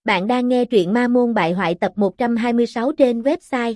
Bạn đang nghe truyện Ma Môn Bại Hoại tập 126 trên website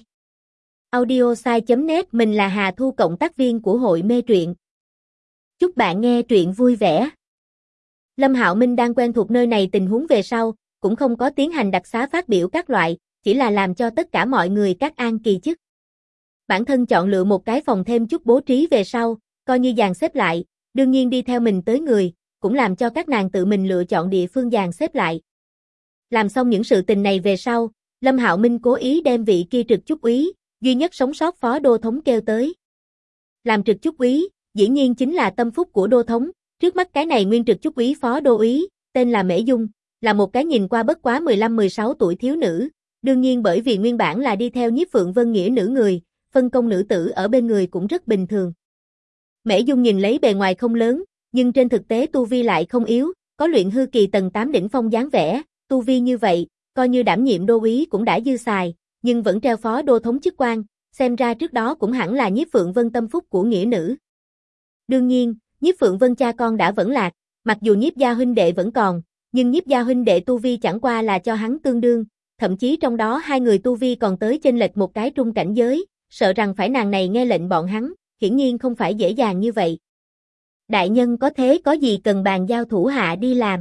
audiosai.net. Mình là Hà Thu, cộng tác viên của hội mê truyện. Chúc bạn nghe truyện vui vẻ. Lâm Hạo Minh đang quen thuộc nơi này, tình huống về sau cũng không có tiến hành đặc xá phát biểu các loại, chỉ là làm cho tất cả mọi người các an kỳ chức. Bản thân chọn lựa một cái phòng thêm chút bố trí về sau, coi như dàn xếp lại, đương nhiên đi theo mình tới người, cũng làm cho các nàng tự mình lựa chọn địa phương dàn xếp lại. Làm xong những sự tình này về sau, Lâm Hạo Minh cố ý đem vị kia trực chúc úy, duy nhất sống sót phó đô thống kêu tới. Làm trực chúc úy, dĩ nhiên chính là tâm phúc của đô thống, trước mắt cái này nguyên trực chúc úy phó đô úy, tên là Mễ Dung, là một cái nhìn qua bất quá 15-16 tuổi thiếu nữ, đương nhiên bởi vì nguyên bản là đi theo Nhiếp Phượng Vân nghĩa nữ người, phân công nữ tử ở bên người cũng rất bình thường. Mễ Dung nhìn lấy bề ngoài không lớn, nhưng trên thực tế tu vi lại không yếu, có luyện hư kỳ tầng 8 đỉnh phong dáng vẻ. Tu vi như vậy, coi như đảm nhiệm đô úy cũng đã dư xài, nhưng vẫn treo phó đô thống chức quan, xem ra trước đó cũng hẳn là Nhiếp Phượng Vân tâm phúc của nghĩa nữ. Đương nhiên, Nhiếp Phượng Vân cha con đã vẫn lạc, mặc dù Nhiếp gia huynh đệ vẫn còn, nhưng Nhiếp gia huynh đệ tu vi chẳng qua là cho hắn tương đương, thậm chí trong đó hai người tu vi còn tới chênh lệch một cái trung cảnh giới, sợ rằng phải nàng này nghe lệnh bọn hắn, hiển nhiên không phải dễ dàng như vậy. Đại nhân có thế có gì cần bàn giao thủ hạ đi làm.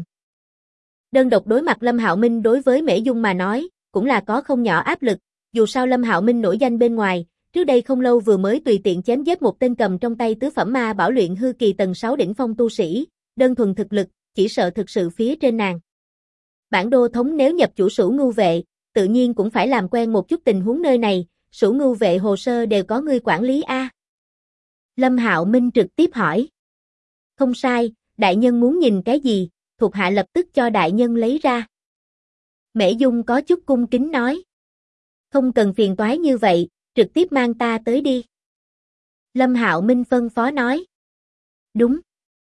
Đơn độc đối mặt Lâm Hạo Minh đối với Mễ Dung mà nói, cũng là có không nhỏ áp lực, dù sao Lâm Hạo Minh nổi danh bên ngoài, trước đây không lâu vừa mới tùy tiện chém giết một tên cầm trong tay tứ phẩm ma bảo luyện hư kỳ tầng 6 đỉnh phong tu sĩ, đơn thuần thực lực, chỉ sợ thực sự phía trên nàng. Bản đô thống nếu nhập chủ Sửu Ngưu vệ, tự nhiên cũng phải làm quen một chút tình huống nơi này, Sửu Ngưu vệ hồ sơ đều có ngươi quản lý a. Lâm Hạo Minh trực tiếp hỏi. Không sai, đại nhân muốn nhìn cái gì? Thuộc hạ lập tức cho đại nhân lấy ra. Mễ Dung có chút cung kính nói. Không cần phiền toái như vậy, trực tiếp mang ta tới đi. Lâm Hạo Minh phân phó nói. Đúng.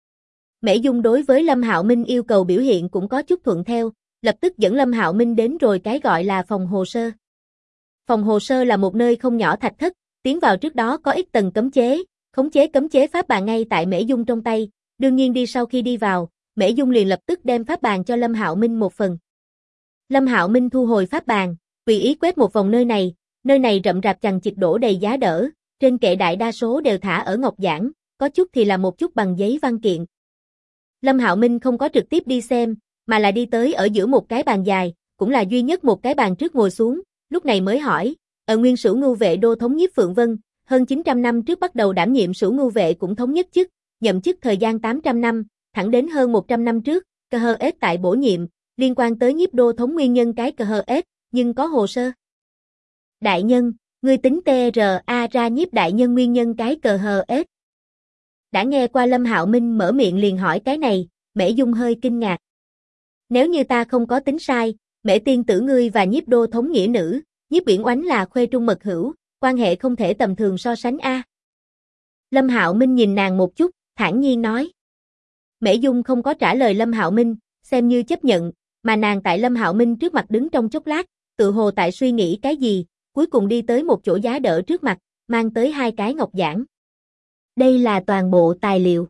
Mễ Dung đối với Lâm Hạo Minh yêu cầu biểu hiện cũng có chút thuận theo, lập tức dẫn Lâm Hạo Minh đến rồi cái gọi là phòng hồ sơ. Phòng hồ sơ là một nơi không nhỏ thạch thất, tiến vào trước đó có ít tầng cấm chế, khống chế cấm chế pháp bàn ngay tại Mễ Dung trong tay, đương nhiên sau khi đi vào, Mễ Dung liền lập tức đem pháp bàn cho Lâm Hạo Minh một phần. Lâm Hạo Minh thu hồi pháp bàn, tùy ý quét một vòng nơi này rậm rạp chằng chịt đổ đầy giá đỡ, trên kệ đại đa số đều thả ở ngọc giản, có chút thì là một chút bằng giấy văn kiện. Lâm Hạo Minh không có trực tiếp đi xem, mà là đi tới ở giữa một cái bàn dài, cũng là duy nhất một cái bàn trước ngồi xuống, lúc này mới hỏi, nguyên Sửu Ngưu vệ đô thống Nhiếp Phượng Vân, hơn 900 năm trước bắt đầu đảm nhiệm Sửu Ngưu vệ cũng thống nhất chức, nhậm chức thời gian 800 năm, thẳng đến hơn 100 năm trước, KHS tại bổ nhiệm, liên quan tới Nhiếp đô thống nguyên nhân cái KHS, nhưng có hồ sơ. Đại nhân, ngươi tính TRA ra Nhiếp đại nhân nguyên nhân cái KHS. Đã nghe qua Lâm Hạo Minh mở miệng liền hỏi cái này, Mễ Dung hơi kinh ngạc. Nếu như ta không có tính sai, Mễ tiên tử ngươi và Nhiếp đô thống nghĩa nữ, Nhiếp Uyển Oánh là khuê trung mật hữu, quan hệ không thể tầm thường so sánh a. Lâm Hạo Minh nhìn nàng một chút, thản nhiên nói. Mễ Dung không có trả lời Lâm Hạo Minh, xem như chấp nhận, mà nàng tại Lâm Hạo Minh trước mặt đứng trong chốc lát, tự hồ tại suy nghĩ cái gì, cuối cùng đi tới một chỗ giá đỡ trước mặt, mang tới hai cái ngọc giản. Đây là toàn bộ tài liệu.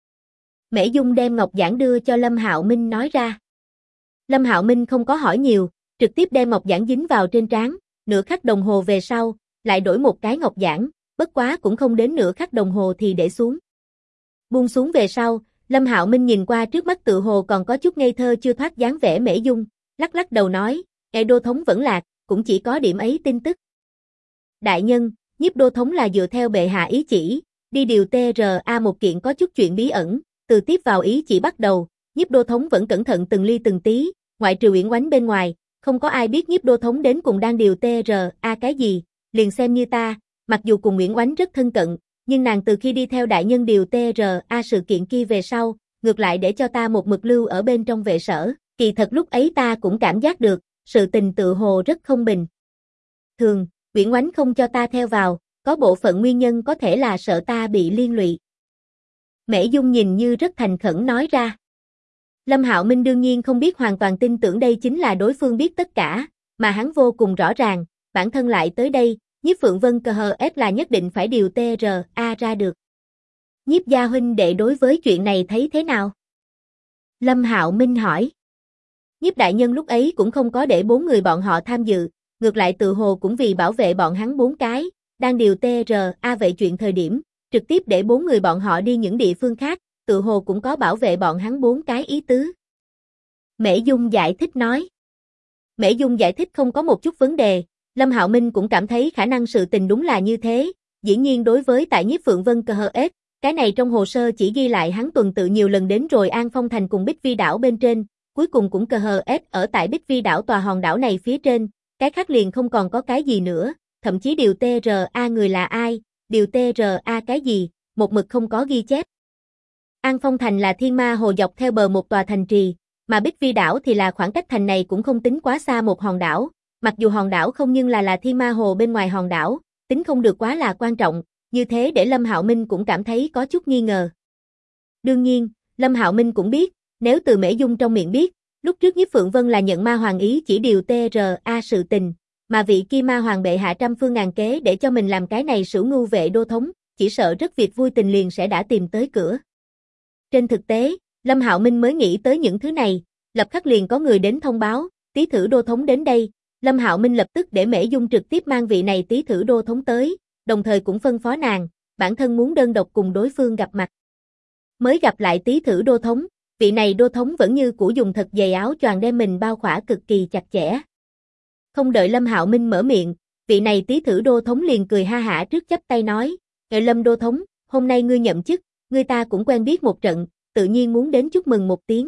Mễ Dung đem ngọc giản đưa cho Lâm Hạo Minh nói ra. Lâm Hạo Minh không có hỏi nhiều, trực tiếp đem ngọc giản dính vào trên trán, nửa khắc đồng hồ về sau, lại đổi một cái ngọc giản, bất quá cũng không đến nửa khắc đồng hồ thì để xuống. Buông xuống về sau, Lâm Hạo Minh nhìn qua trước mắt tự hồ còn có chút ngây thơ chưa thoát dáng vẻ Mễ Dung, lắc lắc đầu nói, đô thống vẫn lạc, cũng chỉ có điểm ấy tin tức. Đại nhân, Nhiếp đô thống là dựa theo bệ hạ ý chỉ, đi điều TRA một kiện có chút chuyện bí ẩn, từ tiếp vào ý chỉ bắt đầu, Nhiếp đô thống vẫn cẩn thận từng ly từng tí, ngoại trừ Uyển Oánh bên ngoài, không có ai biết Nhiếp đô thống đến cùng đang điều TRA cái gì, liền xem như ta, mặc dù cùng Uyển Oánh rất thân cận, nhưng nàng từ khi đi theo đại nhân điều TRA sự kiện kia về sau, ngược lại để cho ta một mực lưu ở bên trong vệ sở, kỳ thật lúc ấy ta cũng cảm giác được, sự tình tự hồ rất không bình thường, Uyển Oánh không cho ta theo vào, có bộ phận nguyên nhân có thể là sợ ta bị liên lụy. Mễ Dung nhìn như rất thành khẩn nói ra. Lâm Hạo Minh đương nhiên không biết hoàn toàn tin tưởng đây chính là đối phương biết tất cả, mà hắn vô cùng rõ ràng, bản thân lại tới đây, Nhiếp Phượng Vân KHS là nhất định phải điều TRA ra được. Nhiếp gia huynh đệ đối với chuyện này thấy thế nào? Lâm Hạo Minh hỏi. Nhiếp đại nhân lúc ấy cũng không có để 4 người bọn họ tham dự, ngược lại tự hồ cũng vì bảo vệ bọn hắn 4 cái, đang điều TRA vậy chuyện thời điểm, trực tiếp để 4 người bọn họ đi những địa phương khác, tự hồ cũng có bảo vệ bọn hắn 4 cái ý tứ. Mễ Dung giải thích nói. Mễ Dung giải thích không có một chút vấn đề, Lâm Hạo Minh cũng cảm thấy khả năng sự tình đúng là như thế, dĩ nhiên đối với tại Nhiếp Phượng Vân KHS, cái này trong hồ sơ chỉ ghi lại hắn tuần tự nhiều lần đến rồi An Phong Thành cùng Bích Vi đảo bên trên, cuối cùng cũng KHS ở tại Bích Vi đảo tòa hòn đảo này phía trên, cái khác liền không còn có cái gì nữa, thậm chí điều TRA người là ai, điều TRA cái gì, một mực không có ghi chép. An Phong Thành là Thiên Ma Hồ dọc theo bờ một tòa thành trì, mà Bích Vi đảo thì là khoảng cách thành này cũng không tính quá xa một hòn đảo, mặc dù hòn đảo không nhưng là Thiên Ma Hồ bên ngoài hòn đảo, tính không được quá là quan trọng, như thế để Lâm Hạo Minh cũng cảm thấy có chút nghi ngờ. Đương nhiên, Lâm Hạo Minh cũng biết, nếu từ Mễ Dung trong miệng biết, lúc trước Nhiếp Phượng Vân là nhận ma hoàng ý chỉ điều TRA sự tình, mà vị kia ma hoàng bệ hạ trăm phương ngàn kế để cho mình làm cái này Sửu Ngưu vệ đô thống, chỉ sợ rất việc vui tình liền sẽ đã tìm tới cửa. Trên thực tế, Lâm Hạo Minh mới nghĩ tới những thứ này, lập khắc liền có người đến thông báo, Tý Thử đô thống đến đây, Lâm Hạo Minh lập tức để Mễ Dung trực tiếp mang vị này Tý Thử đô thống tới, đồng thời cũng phân phó nàng, bản thân muốn đơn độc cùng đối phương gặp mặt. Mới gặp lại Tý Thử đô thống, vị này đô thống vẫn như cũ dùng thật dày áo choàng đem mình bao khỏa cực kỳ chặt chẽ. Không đợi Lâm Hạo Minh mở miệng, vị này Tý Thử đô thống liền cười ha hả trước chắp tay nói, Lâm đô thống, hôm nay ngươi nhậm chức, ngươi ta cũng quen biết một trận, tự nhiên muốn đến chúc mừng một tiếng.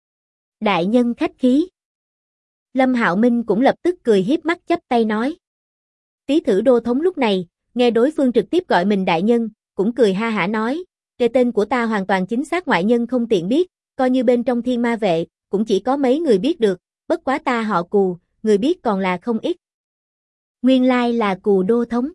Đại nhân khách khí. Lâm Hạo Minh cũng lập tức cười hiếp mắt chắp tay nói. Tý Thử đô thống lúc này, nghe đối phương trực tiếp gọi mình đại nhân, cũng cười ha hả nói, cái tên của ta hoàn toàn chính xác ngoại nhân không tiện biết, coi như bên trong Thiên Ma vệ, cũng chỉ có mấy người biết được, bất quá ta họ Cù, người biết còn là không ít. Nguyên lai là Cù đô thống.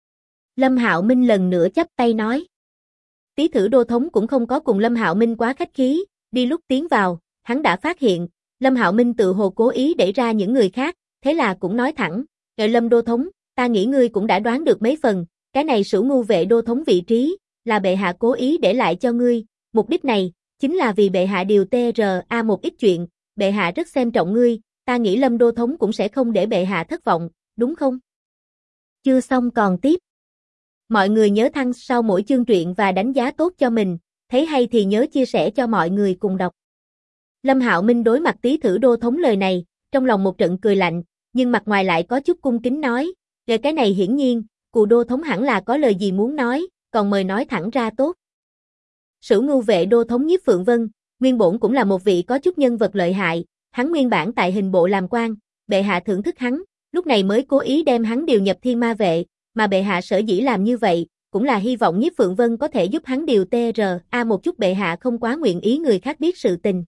Lâm Hạo Minh lần nữa chắp tay nói. Tý Thử đô thống cũng không có cùng Lâm Hạo Minh quá khách khí, đi lúc tiến vào, hắn đã phát hiện, Lâm Hạo Minh tự hồ cố ý đẩy ra những người khác, thế là cũng nói thẳng, Lâm đô thống, ta nghĩ ngươi cũng đã đoán được mấy phần, cái này Sửu Ngưu vệ đô thống vị trí, là bệ hạ cố ý để lại cho ngươi, mục đích này, chính là vì bệ hạ điều TRA một ít chuyện, bệ hạ rất xem trọng ngươi, ta nghĩ Lâm đô thống cũng sẽ không để bệ hạ thất vọng, đúng không? Chưa xong còn tiếp. Mọi người nhớ thăng sau mỗi chương truyện và đánh giá tốt cho mình, thấy hay thì nhớ chia sẻ cho mọi người cùng đọc. Lâm Hạo Minh đối mặt Tý Thử đô thống lời này, trong lòng một trận cười lạnh, nhưng mặt ngoài lại có chút cung kính nói, về cái này hiển nhiên, Cù đô thống hẳn là có lời gì muốn nói, còn mời nói thẳng ra tốt. Sửu Ngưu vệ đô thống Nhiếp Phượng Vân, nguyên bổn cũng là một vị có chút nhân vật lợi hại, hắn nguyên bản tại hình bộ làm quan, bệ hạ thưởng thức hắn, lúc này mới cố ý đem hắn điều nhập Thiên Ma vệ, mà bệ hạ sở dĩ làm như vậy, cũng là hy vọng Nhiếp Phượng Vân có thể giúp hắn điều TRA một chút bệ hạ không quá nguyện ý người khác biết sự tình.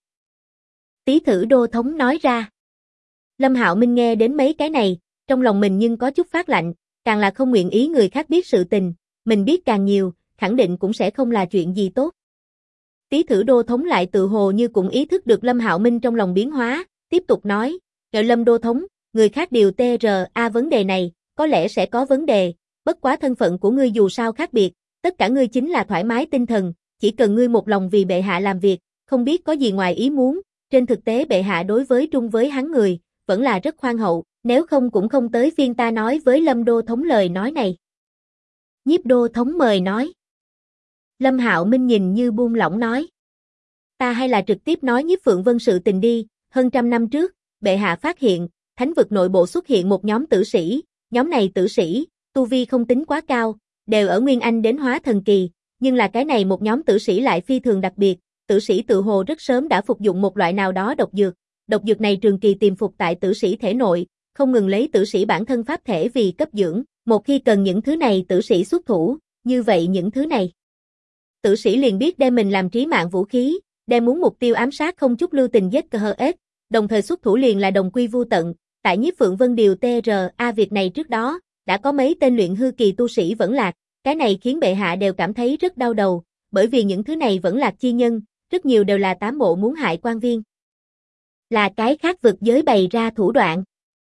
Tý Thử đô thống nói ra. Lâm Hạo Minh nghe đến mấy cái này, trong lòng mình nhưng có chút phát lạnh, càng là không nguyện ý người khác biết sự tình, mình biết càng nhiều, khẳng định cũng sẽ không là chuyện gì tốt. Tý Thử đô thống lại tự hồ như cũng ý thức được Lâm Hạo Minh trong lòng biến hóa, tiếp tục nói, Lâm đô thống, người khác điều TRA vấn đề này, có lẽ sẽ có vấn đề, bất quá thân phận của ngươi dù sao khác biệt, tất cả ngươi chính là thoải mái tinh thần, chỉ cần ngươi một lòng vì bệ hạ làm việc, không biết có gì ngoài ý muốn, trên thực tế bệ hạ đối với trung với hắn người, vẫn là rất khoan hậu, nếu không cũng không tới phiên ta nói với Lâm đô thống lời nói này. Nhiếp đô thống mời nói. Lâm Hạo Minh nhìn như buông lỏng nói. Ta hay là trực tiếp nói Nhiếp Phượng Vân sự tình đi, hơn 100 năm trước, bệ hạ phát hiện, thánh vực nội bộ xuất hiện một nhóm tử sĩ, nhóm này tử sĩ, tu vi không tính quá cao, đều ở Nguyên Anh đến Hóa Thần Kỳ, nhưng là cái này một nhóm tử sĩ lại phi thường đặc biệt, tử sĩ tự hồ rất sớm đã phục dụng một loại nào đó độc dược này trường kỳ tiềm phục tại tử sĩ thể nội, không ngừng lấy tử sĩ bản thân pháp thể vì cấp dưỡng, một khi cần những thứ này tử sĩ xuất thủ, như vậy những thứ này. Tử sĩ liền biết đem mình làm trí mạng vũ khí, đem muốn mục tiêu ám sát không chút lưu tình giết KHS, đồng thời xuất thủ liền là đồng quy vu tận, tại Nhiếp Phượng Vân điều TRA việc này trước đó, đã có mấy tên luyện hư kỳ tu sĩ vẫn lạc, cái này khiến bệ hạ đều cảm thấy rất đau đầu, bởi vì những thứ này vẫn lạc chi nhân, rất nhiều đều là tám bộ muốn hại quan viên. Là cái khác vực giới bày ra thủ đoạn.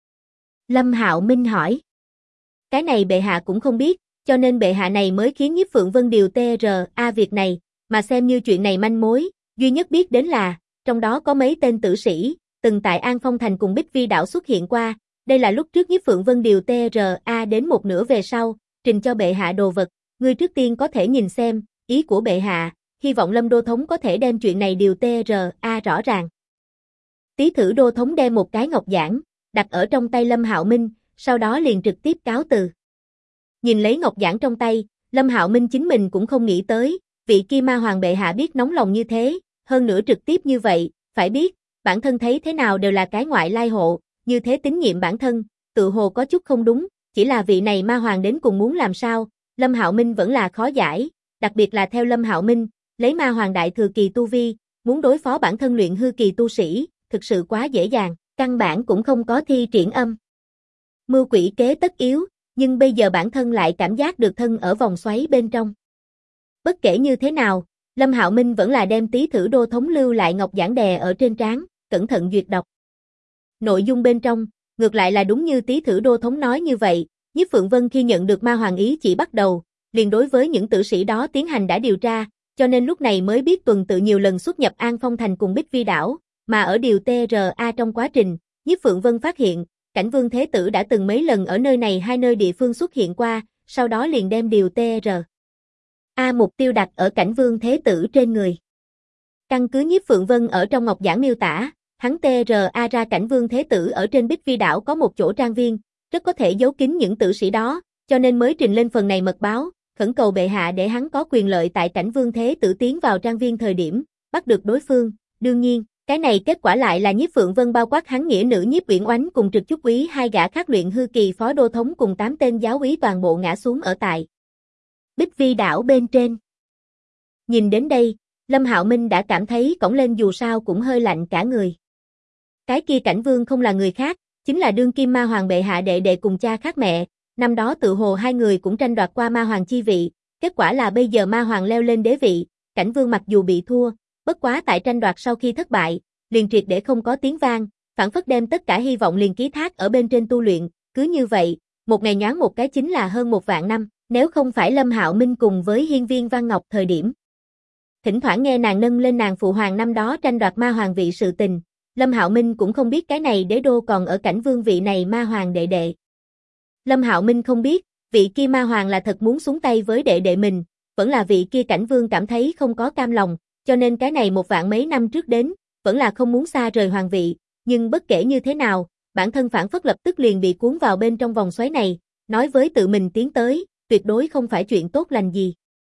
Lâm Hạo Minh hỏi. Cái này bệ hạ cũng không biết, cho nên bệ hạ này mới khiến Nhiếp Phượng Vân điều TRA việc này, mà xem như chuyện này manh mối, duy nhất biết đến là, trong đó có mấy tên tử sĩ, từng tại An Phong Thành cùng Bích Vi đảo xuất hiện qua, đây là lúc trước Nhiếp Phượng Vân điều TRA đến một nửa về sau, trình cho bệ hạ đồ vật, ngươi trước tiên có thể nhìn xem, ý của bệ hạ, hy vọng Lâm Đô Thống có thể đem chuyện này điều TRA rõ ràng. Tý thử Đô Thống đem một cái ngọc giản, đặt ở trong tay Lâm Hạo Minh, sau đó liền trực tiếp cáo từ. Nhìn lấy ngọc giản trong tay, Lâm Hạo Minh chính mình cũng không nghĩ tới, vị kia ma hoàng bệ hạ biết nóng lòng như thế, hơn nữa trực tiếp như vậy, phải biết, bản thân thấy thế nào đều là cái ngoại lai hộ, như thế tín nhiệm bản thân, tự hồ có chút không đúng, chỉ là vị này ma hoàng đến cùng muốn làm sao, Lâm Hạo Minh vẫn là khó giải, đặc biệt là theo Lâm Hạo Minh, lấy ma hoàng đại thừa kỳ tu vi, muốn đối phó bản thân luyện hư kỳ tu sĩ, thực sự quá dễ dàng, căn bản cũng không có thi triển âm. Mưu quỷ kế tất yếu, nhưng bây giờ bản thân lại cảm giác được thân ở vòng xoáy bên trong. Bất kể như thế nào, Lâm Hạo Minh vẫn là đem Tý thử Đô Thống lưu lại ngọc giản đè ở trên trán, cẩn thận duyệt đọc. Nội dung bên trong, ngược lại là đúng như Tý thử Đô Thống nói như vậy, Nhiếp Phượng Vân khi nhận được ma hoàng ý chỉ bắt đầu, liền đối với những tử sĩ đó tiến hành đã điều tra, cho nên lúc này mới biết tuần tự nhiều lần xuất nhập An Phong Thành cùng Bích Vi đảo, mà ở điều TRA trong quá trình, Nhiếp Phượng Vân phát hiện, Cảnh Vương Thế Tử đã từng mấy lần ở nơi này hai nơi địa phương xuất hiện qua, sau đó liền đem điều TRA mục tiêu đặt ở Cảnh Vương Thế Tử trên người. Căn cứ Nhiếp Phượng Vân ở trong ngọc giản miêu tả, hắn TRA ra Cảnh Vương Thế Tử ở trên Bích Vi đảo có một chỗ trang viên, rất có thể giấu kín những tử sĩ đó, cho nên mới trình lên phần này mật báo, khẩn cầu bệ hạ để hắn có quyền lợi tại Cảnh Vương Thế Tử tiến vào trang viên thời điểm, bắt được đối phương. Đương nhiên, cái này kết quả lại là Nhiếp Phượng Vân bao quát hắn nghĩa nữ Nhiếp Uyển Oánh cùng Trực Chúc Úy hai gã khác luyện hư kỳ phó đô thống cùng 8 tên giáo úy toàn bộ ngã xuống ở tại Bích Vi đảo bên trên. Nhìn đến đây, Lâm Hạo Minh đã cảm thấy cõng lên dù sao cũng hơi lạnh cả người. Cái kia Cảnh Vương không là người khác, chính là đương kim ma hoàng bệ hạ đệ đệ cùng cha khác mẹ, năm đó tự hồ hai người cũng tranh đoạt qua ma hoàng chi vị, kết quả là bây giờ ma hoàng leo lên đế vị, Cảnh Vương mặc dù bị thua, bất quá tại tranh đoạt sau khi thất bại, liền triệt để không có tiếng vang, phản phất đem tất cả hy vọng liền ký thác ở bên trên tu luyện, cứ như vậy, một ngày nhoáng một cái chính là hơn 1.000 năm, nếu không phải Lâm Hạo Minh cùng với Hiên Viên Văn Ngọc thời điểm. Thỉnh thoảng nghe nàng nâng lên nàng phụ hoàng năm đó tranh đoạt ma hoàng vị sự tình, Lâm Hạo Minh cũng không biết cái này đế đô còn ở Cảnh Vương vị này ma hoàng đệ đệ. Lâm Hạo Minh không biết, vị kia ma hoàng là thật muốn xuống tay với đệ đệ mình, vẫn là vị kia Cảnh Vương cảm thấy không có cam lòng, cho nên cái này 1.000 mấy năm trước đến, vẫn là không muốn xa rời hoàng vị, nhưng bất kể như thế nào, bản thân phản phất lập tức liền bị cuốn vào bên trong vòng xoáy này, nói với tự mình tiến tới, tuyệt đối không phải chuyện tốt lành gì.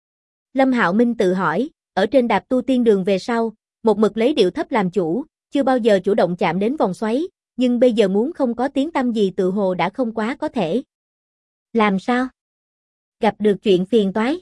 Lâm Hạo Minh tự hỏi, ở trên đạp tu tiên đường về sau, một mực lấy điệu thấp làm chủ, chưa bao giờ chủ động chạm đến vòng xoáy, nhưng bây giờ muốn không có tiếng tăm gì tự hồ đã không quá có thể. Làm sao? Gặp được chuyện phiền toái.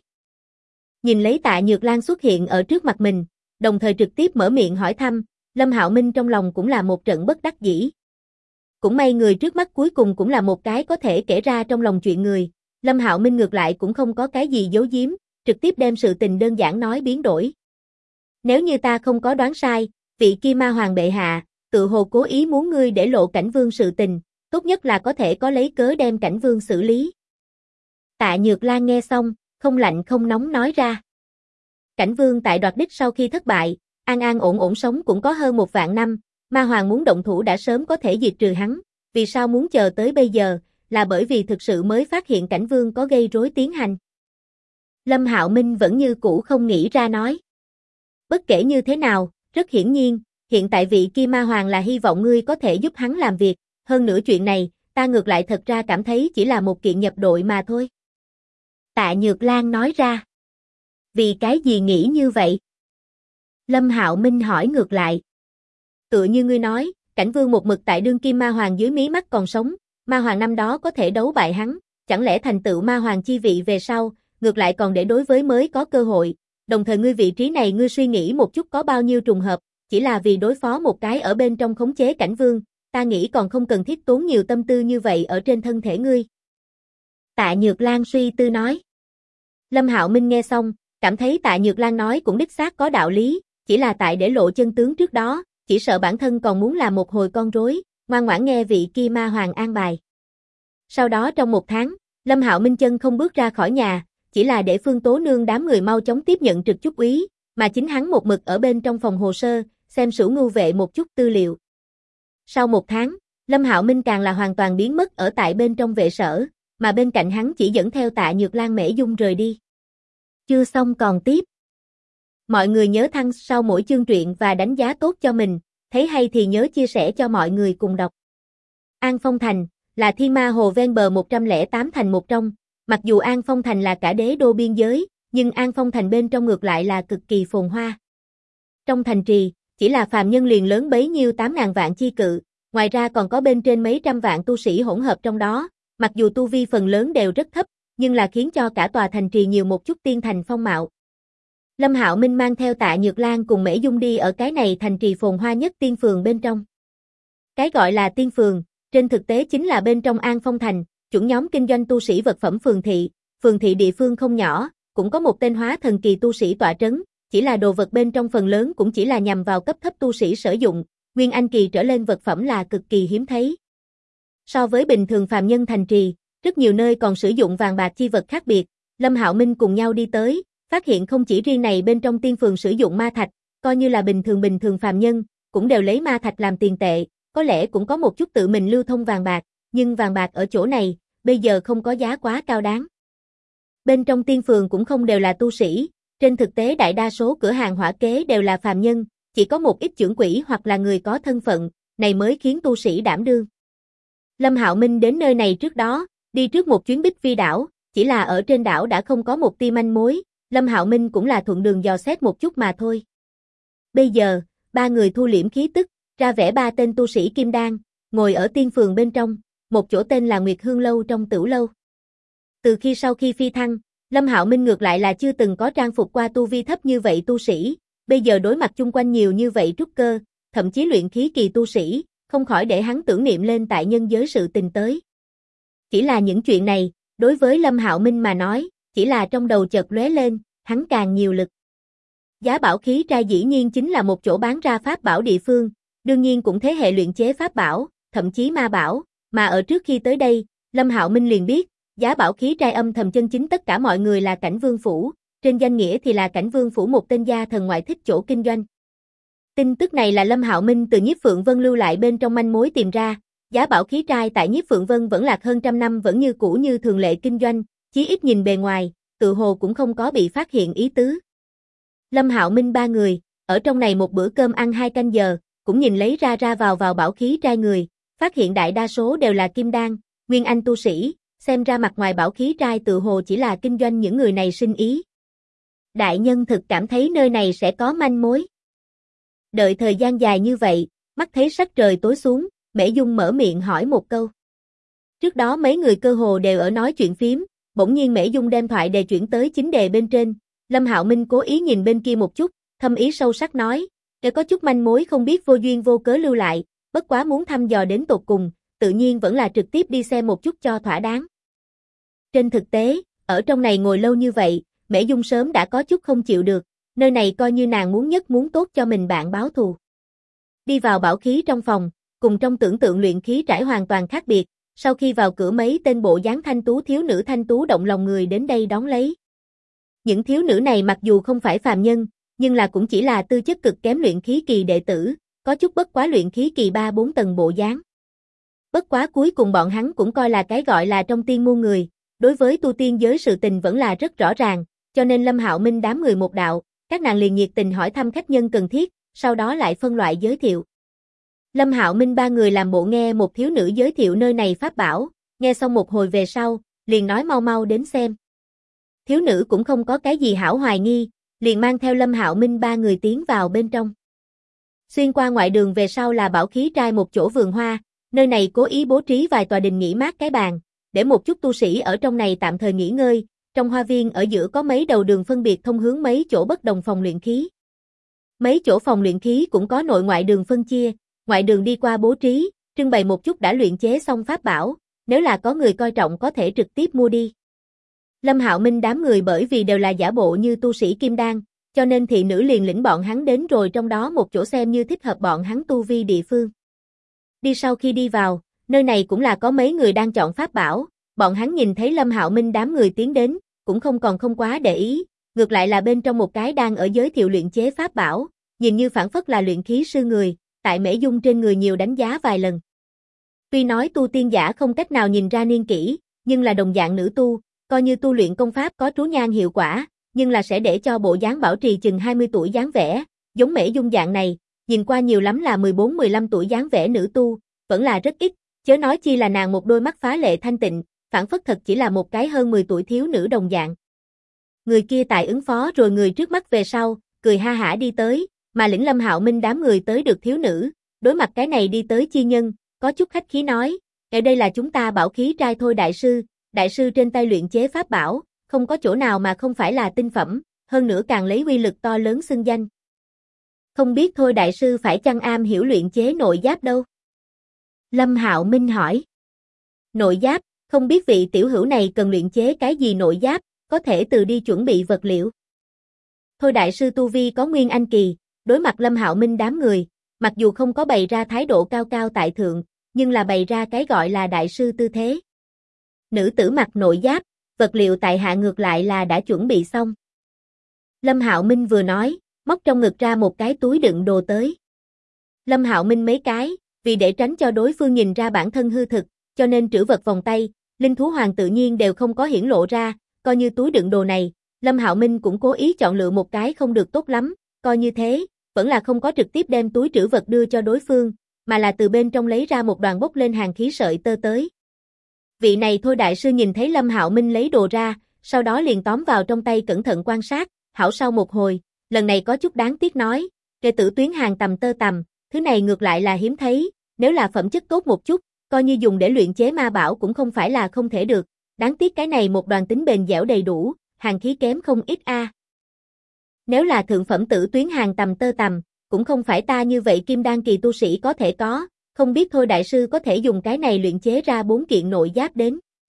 Nhìn lấy Tạ Nhược Lan xuất hiện ở trước mặt mình, đồng thời trực tiếp mở miệng hỏi thăm, Lâm Hạo Minh trong lòng cũng là một trận bất đắc dĩ. Cũng may người trước mắt cuối cùng cũng là một cái có thể kể ra trong lòng chuyện người, Lâm Hạo Minh ngược lại cũng không có cái gì giấu giếm, trực tiếp đem sự tình đơn giản nói biến đổi. Nếu như ta không có đoán sai, vị kia ma hoàng bệ hạ, tự hồ cố ý muốn ngươi để lộ Cảnh Vương sự tình, tốt nhất là có thể có lấy cớ đem Cảnh Vương xử lý. Tạ Nhược Lan nghe xong, không lạnh không nóng nói ra. Cảnh Vương tại đoạt đích sau khi thất bại, an an ổn ổn sống cũng có hơn 1.000 năm, ma hoàng muốn động thủ đã sớm có thể diệt trừ hắn, vì sao muốn chờ tới bây giờ, là bởi vì thực sự mới phát hiện Cảnh Vương có gây rối tiến hành. Lâm Hạo Minh vẫn như cũ không nghĩ ra nói. Bất kể như thế nào, rất hiển nhiên, hiện tại vị kia ma hoàng là hy vọng ngươi có thể giúp hắn làm việc, hơn nữa chuyện này, ta ngược lại thật ra cảm thấy chỉ là một kiện nhập đội mà thôi. Tạ Nhược Lan nói ra. Vì cái gì nghĩ như vậy? Lâm Hạo Minh hỏi ngược lại. Tựa như ngươi nói, Cảnh Vương một mực tại đương kim ma hoàng dưới mí mắt còn sống, ma hoàng năm đó có thể đấu bại hắn, chẳng lẽ thành tựu ma hoàng chi vị về sau, ngược lại còn để đối với mới có cơ hội, đồng thời ngươi vị trí này ngươi suy nghĩ một chút có bao nhiêu trùng hợp, chỉ là vì đối phó một cái ở bên trong khống chế Cảnh Vương, ta nghĩ còn không cần thiết tốn nhiều tâm tư như vậy ở trên thân thể ngươi. Tạ Nhược Lan suy tư nói. Lâm Hạo Minh nghe xong, cảm thấy Tạ Nhược Lan nói cũng đích xác có đạo lý, chỉ là tại để lộ chân tướng trước đó, chỉ sợ bản thân còn muốn làm một hồi con rối, ngoan ngoãn nghe vị kia ma hoàng an bài. Sau đó trong 1 tháng, Lâm Hạo Minh chân không bước ra khỏi nhà, chỉ là để Phương Tố Nương đám người mau chóng tiếp nhận Trực Chúc Úy, mà chính hắn một mực ở bên trong phòng hồ sơ, xem Sửu Ngưu vệ một chút tư liệu. Sau 1 tháng, Lâm Hạo Minh càng là hoàn toàn biến mất ở tại bên trong vệ sở, mà bên cạnh hắn chỉ dẫn theo Tạ Nhược Lan Mễ Dung rời đi. Chưa xong còn tiếp. Mọi người nhớ thăng sau mỗi chương truyện và đánh giá tốt cho mình, thấy hay thì nhớ chia sẻ cho mọi người cùng đọc. An Phong Thành là Thiên Ma Hồ ven bờ 108 thành một trong, mặc dù An Phong Thành là cả đế đô biên giới, nhưng An Phong Thành bên trong ngược lại là cực kỳ phồn hoa. Trong thành trì, chỉ là phàm nhân liền lớn bấy nhiêu 8.000 vạn chi cự, ngoài ra còn có bên trên mấy trăm vạn tu sĩ hỗn hợp trong đó, mặc dù tu vi phần lớn đều rất thấp, nhưng là khiến cho cả tòa thành trì nhiều một chút tiên thành phong mạo. Lâm Hạo Minh mang theo Tạ Nhược Lan cùng Mễ Dung đi ở cái này thành trì phồn hoa nhất tiên phường bên trong. Cái gọi là tiên phường, trên thực tế chính là bên trong An Phong Thành, chuẩn nhóm kinh doanh tu sĩ vật phẩm phường thị địa phương không nhỏ, cũng có một tên hóa thần kỳ tu sĩ tọa trấn, chỉ là đồ vật bên trong phần lớn cũng chỉ là nhằm vào cấp thấp tu sĩ sử dụng, nguyên anh kỳ trở lên vật phẩm là cực kỳ hiếm thấy. So với bình thường phàm nhân thành trì, rất nhiều nơi còn sử dụng vàng bạc chi vật khác biệt, Lâm Hạo Minh cùng nhau đi tới, phát hiện không chỉ riêng này bên trong tiên phường sử dụng ma thạch, coi như là bình thường phàm nhân, cũng đều lấy ma thạch làm tiền tệ, có lẽ cũng có một chút tự mình lưu thông vàng bạc, nhưng vàng bạc ở chỗ này, bây giờ không có giá quá cao đáng. Bên trong tiên phường cũng không đều là tu sĩ, trên thực tế đại đa số cửa hàng hỏa kế đều là phàm nhân, chỉ có một ít trưởng quỹ hoặc là người có thân phận, này mới khiến tu sĩ đảm đương. Lâm Hạo Minh đến nơi này trước đó, đi trước một chuyến Bích Vi đảo, chỉ là ở trên đảo đã không có một tia manh mối, Lâm Hạo Minh cũng là thuận đường dò xét một chút mà thôi. Bây giờ, 3 người thu liễm khí tức, ra vẻ 3 tên tu sĩ kim đan, ngồi ở tiên phường bên trong, một chỗ tên là Nguyệt Hương Lâu trong Tửu Lâu. Từ sau khi phi thăng, Lâm Hạo Minh ngược lại là chưa từng có trang phục qua tu vi thấp như vậy tu sĩ, bây giờ đối mặt chung quanh nhiều như vậy trúc cơ, thậm chí luyện khí kỳ tu sĩ, không khỏi để hắn tưởng niệm lên tại nhân giới sự tình tới. Chỉ là những chuyện này, đối với Lâm Hạo Minh mà nói, chỉ là trong đầu chợt lóe lên, hắn càng nhiều lực. Giá bảo khí trai dĩ nhiên chính là một chỗ bán ra pháp bảo địa phương, đương nhiên cũng thế hệ luyện chế pháp bảo, thậm chí ma bảo, mà ở trước khi tới đây, Lâm Hạo Minh liền biết, giá bảo khí trai âm thầm chân chính tất cả mọi người là Cảnh Vương Phủ, trên danh nghĩa thì là Cảnh Vương Phủ một tên gia thần ngoại thích chỗ kinh doanh. Tin tức này là Lâm Hạo Minh từ Nhiếp Phượng Vân lưu lại bên trong manh mối tìm ra, giá bảo khí trai tại Nhiếp Phượng Vân vẫn lạc hơn trăm năm vẫn như cũ như thường lệ kinh doanh, chí ít nhìn bề ngoài, tự hồ cũng không có bị phát hiện ý tứ. Lâm Hạo Minh 3 người, ở trong này một bữa cơm ăn 2 canh giờ, cũng nhìn lấy ra vào bảo khí trai người, phát hiện đại đa số đều là kim đan, nguyên anh tu sĩ, xem ra mặt ngoài bảo khí trai tự hồ chỉ là kinh doanh những người này sinh ý. Đại nhân thực cảm thấy nơi này sẽ có manh mối. Đợi thời gian dài như vậy, mắt thấy sắc trời tối xuống, Mễ Dung mở miệng hỏi một câu. Trước đó mấy người cơ hồ đều ở nói chuyện phím, bỗng nhiên Mễ Dung đem thoại đề chuyển tới chính đề bên trên, Lâm Hạo Minh cố ý nhìn bên kia một chút, thâm ý sâu sắc nói, để có chút manh mối không biết vô duyên vô cớ lưu lại, bất quá muốn thăm dò đến tột cùng, tự nhiên vẫn là trực tiếp đi xem một chút cho thỏa đáng. Trên thực tế, ở trong này ngồi lâu như vậy, Mễ Dung sớm đã có chút không chịu được, nơi này coi như nàng muốn tốt cho mình bạn báo thù. Đi vào bảo khí trong phòng, cùng trong tưởng tượng luyện khí trải hoàn toàn khác biệt, sau khi vào cửa mấy tên bộ dáng thanh tú thiếu nữ thanh tú động lòng người đến đây đón lấy. Những thiếu nữ này mặc dù không phải phàm nhân, nhưng là cũng chỉ là tư chất cực kém luyện khí kỳ đệ tử, có chút bất quá luyện khí kỳ 3-4 tầng bộ dáng. Bất quá cuối cùng bọn hắn cũng coi là cái gọi là trong tiên môn người, đối với tu tiên giới sự tình vẫn là rất rõ ràng, cho nên Lâm Hạo Minh đám người một đạo, các nàng liền nhiệt tình hỏi thăm khách nhân cần thiết, sau đó lại phân loại giới thiệu. Lâm Hạo Minh 3 người làm bộ nghe một thiếu nữ giới thiệu nơi này pháp bảo, nghe xong một hồi về sau, liền nói mau đến xem. Thiếu nữ cũng không có cái gì hảo hoài nghi, liền mang theo Lâm Hạo Minh 3 người tiến vào bên trong. Xuyên qua ngoại đường về sau là bảo khí trai một chỗ vườn hoa, nơi này cố ý bố trí vài tòa đình nghỉ mát cái bàn, để một chút tu sĩ ở trong này tạm thời nghỉ ngơi, trong hoa viên ở giữa có mấy đầu đường phân biệt thông hướng mấy chỗ bất đồng phòng luyện khí. Mấy chỗ phòng luyện khí cũng có nội ngoại đường phân chia, ngoại đường đi qua bố trí, trưng bày một chút đã luyện chế xong pháp bảo, nếu là có người coi trọng có thể trực tiếp mua đi. Lâm Hạo Minh đám người bởi vì đều là giả bộ như tu sĩ kim đan, cho nên thị nữ liền lĩnh bọn hắn đến rồi trong đó một chỗ xem như thích hợp bọn hắn tu vi địa phương. Đi sau khi đi vào, nơi này cũng là có mấy người đang chọn pháp bảo, bọn hắn nhìn thấy Lâm Hạo Minh đám người tiến đến, cũng không quá để ý, ngược lại là bên trong một cái đang ở giới thiệu luyện chế pháp bảo, nhìn như phảng phất là luyện khí sư người, tại Mễ Dung trên người nhiều đánh giá vài lần. Tuy nói tu tiên giả không cách nào nhìn ra niên kỷ, nhưng là đồng dạng nữ tu, coi như tu luyện công pháp có trú nhan hiệu quả, nhưng là sẽ để cho bộ dáng bảo trì chừng 20 tuổi dáng vẻ, giống Mễ Dung dạng này, nhìn qua nhiều lắm là 14-15 tuổi dáng vẻ nữ tu, vẫn là rất ít, chớ nói chi là nàng một đôi mắt phá lệ thanh tịnh, phảng phất thật chỉ là một cái hơn 10 tuổi thiếu nữ đồng dạng. Người kia tại ứng phó rồi người trước mắt về sau, cười ha hả đi tới, mà lĩnh Lâm Hạo Minh đám người tới được thiếu nữ, đối mặt cái này đi tới chi nhân, có chút khách khí nói, ở đây là chúng ta bảo khí trai thôi đại sư trên tay luyện chế pháp bảo, không có chỗ nào mà không phải là tinh phẩm, hơn nữa càng lấy uy lực to lớn xưng danh. Không biết thôi đại sư phải chăng am hiểu luyện chế nội giáp đâu? Lâm Hạo Minh hỏi. Nội giáp, không biết vị tiểu hữu này cần luyện chế cái gì nội giáp, có thể từ đi chuẩn bị vật liệu. Thôi đại sư tu vi có Nguyên Anh kỳ, đối mặt Lâm Hạo Minh đám người, mặc dù không có bày ra thái độ cao cao tại thượng, nhưng là bày ra cái gọi là đại sư tư thế. Nữ tử mặc nội giáp, vật liệu tại hạ ngược lại là đã chuẩn bị xong. Lâm Hạo Minh vừa nói, móc trong ngực ra một cái túi đựng đồ tới. Lâm Hạo Minh mấy cái, vì để tránh cho đối phương nhìn ra bản thân hư thực, cho nên trữ vật vòng tay, linh thú hoàng tự nhiên đều không có hiển lộ ra, coi như túi đựng đồ này, Lâm Hạo Minh cũng cố ý chọn lựa một cái không được tốt lắm, coi như thế, vẫn là không có trực tiếp đem túi trữ vật đưa cho đối phương, mà là từ bên trong lấy ra một đoàn bốc lên hàng khí sợi tơ tới. Vị này thôi đại sư nhìn thấy Lâm Hạo Minh lấy đồ ra, sau đó liền tóm vào trong tay cẩn thận quan sát, hảo sau một hồi, lần này có chút đáng tiếc nói, đệ tử tuyến hàng tầm tơ tằm, thứ này ngược lại là hiếm thấy, nếu là phẩm chất tốt một chút, coi như dùng để luyện chế ma bảo cũng không phải là không thể được, đáng tiếc cái này một đoàn tính bền dẻo đầy đủ, hàng khí kém không ít a. Nếu là thượng phẩm tử tuyến hàng tầm tơ tằm, cũng không phải ta như vậy kim đan kỳ tu sĩ có thể có, không biết thôi đại sư có thể dùng cái này luyện chế ra 4 kiện nội giáp đến.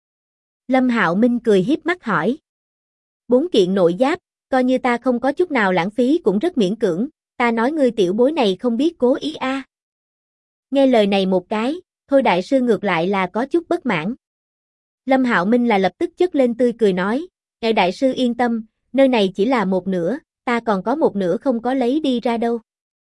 Lâm Hạo Minh cười hiếp mắt hỏi. 4 kiện nội giáp, coi như ta không có chút nào lãng phí cũng rất miễn cưỡng, ta nói ngươi tiểu bối này không biết cố ý a. Nghe lời này một cái, thôi đại sư ngược lại là có chút bất mãn. Lâm Hạo Minh là lập tức chất lên tươi cười nói, ngài đại sư yên tâm, nơi này chỉ là một nửa, ta còn có một nửa không có lấy đi ra đâu.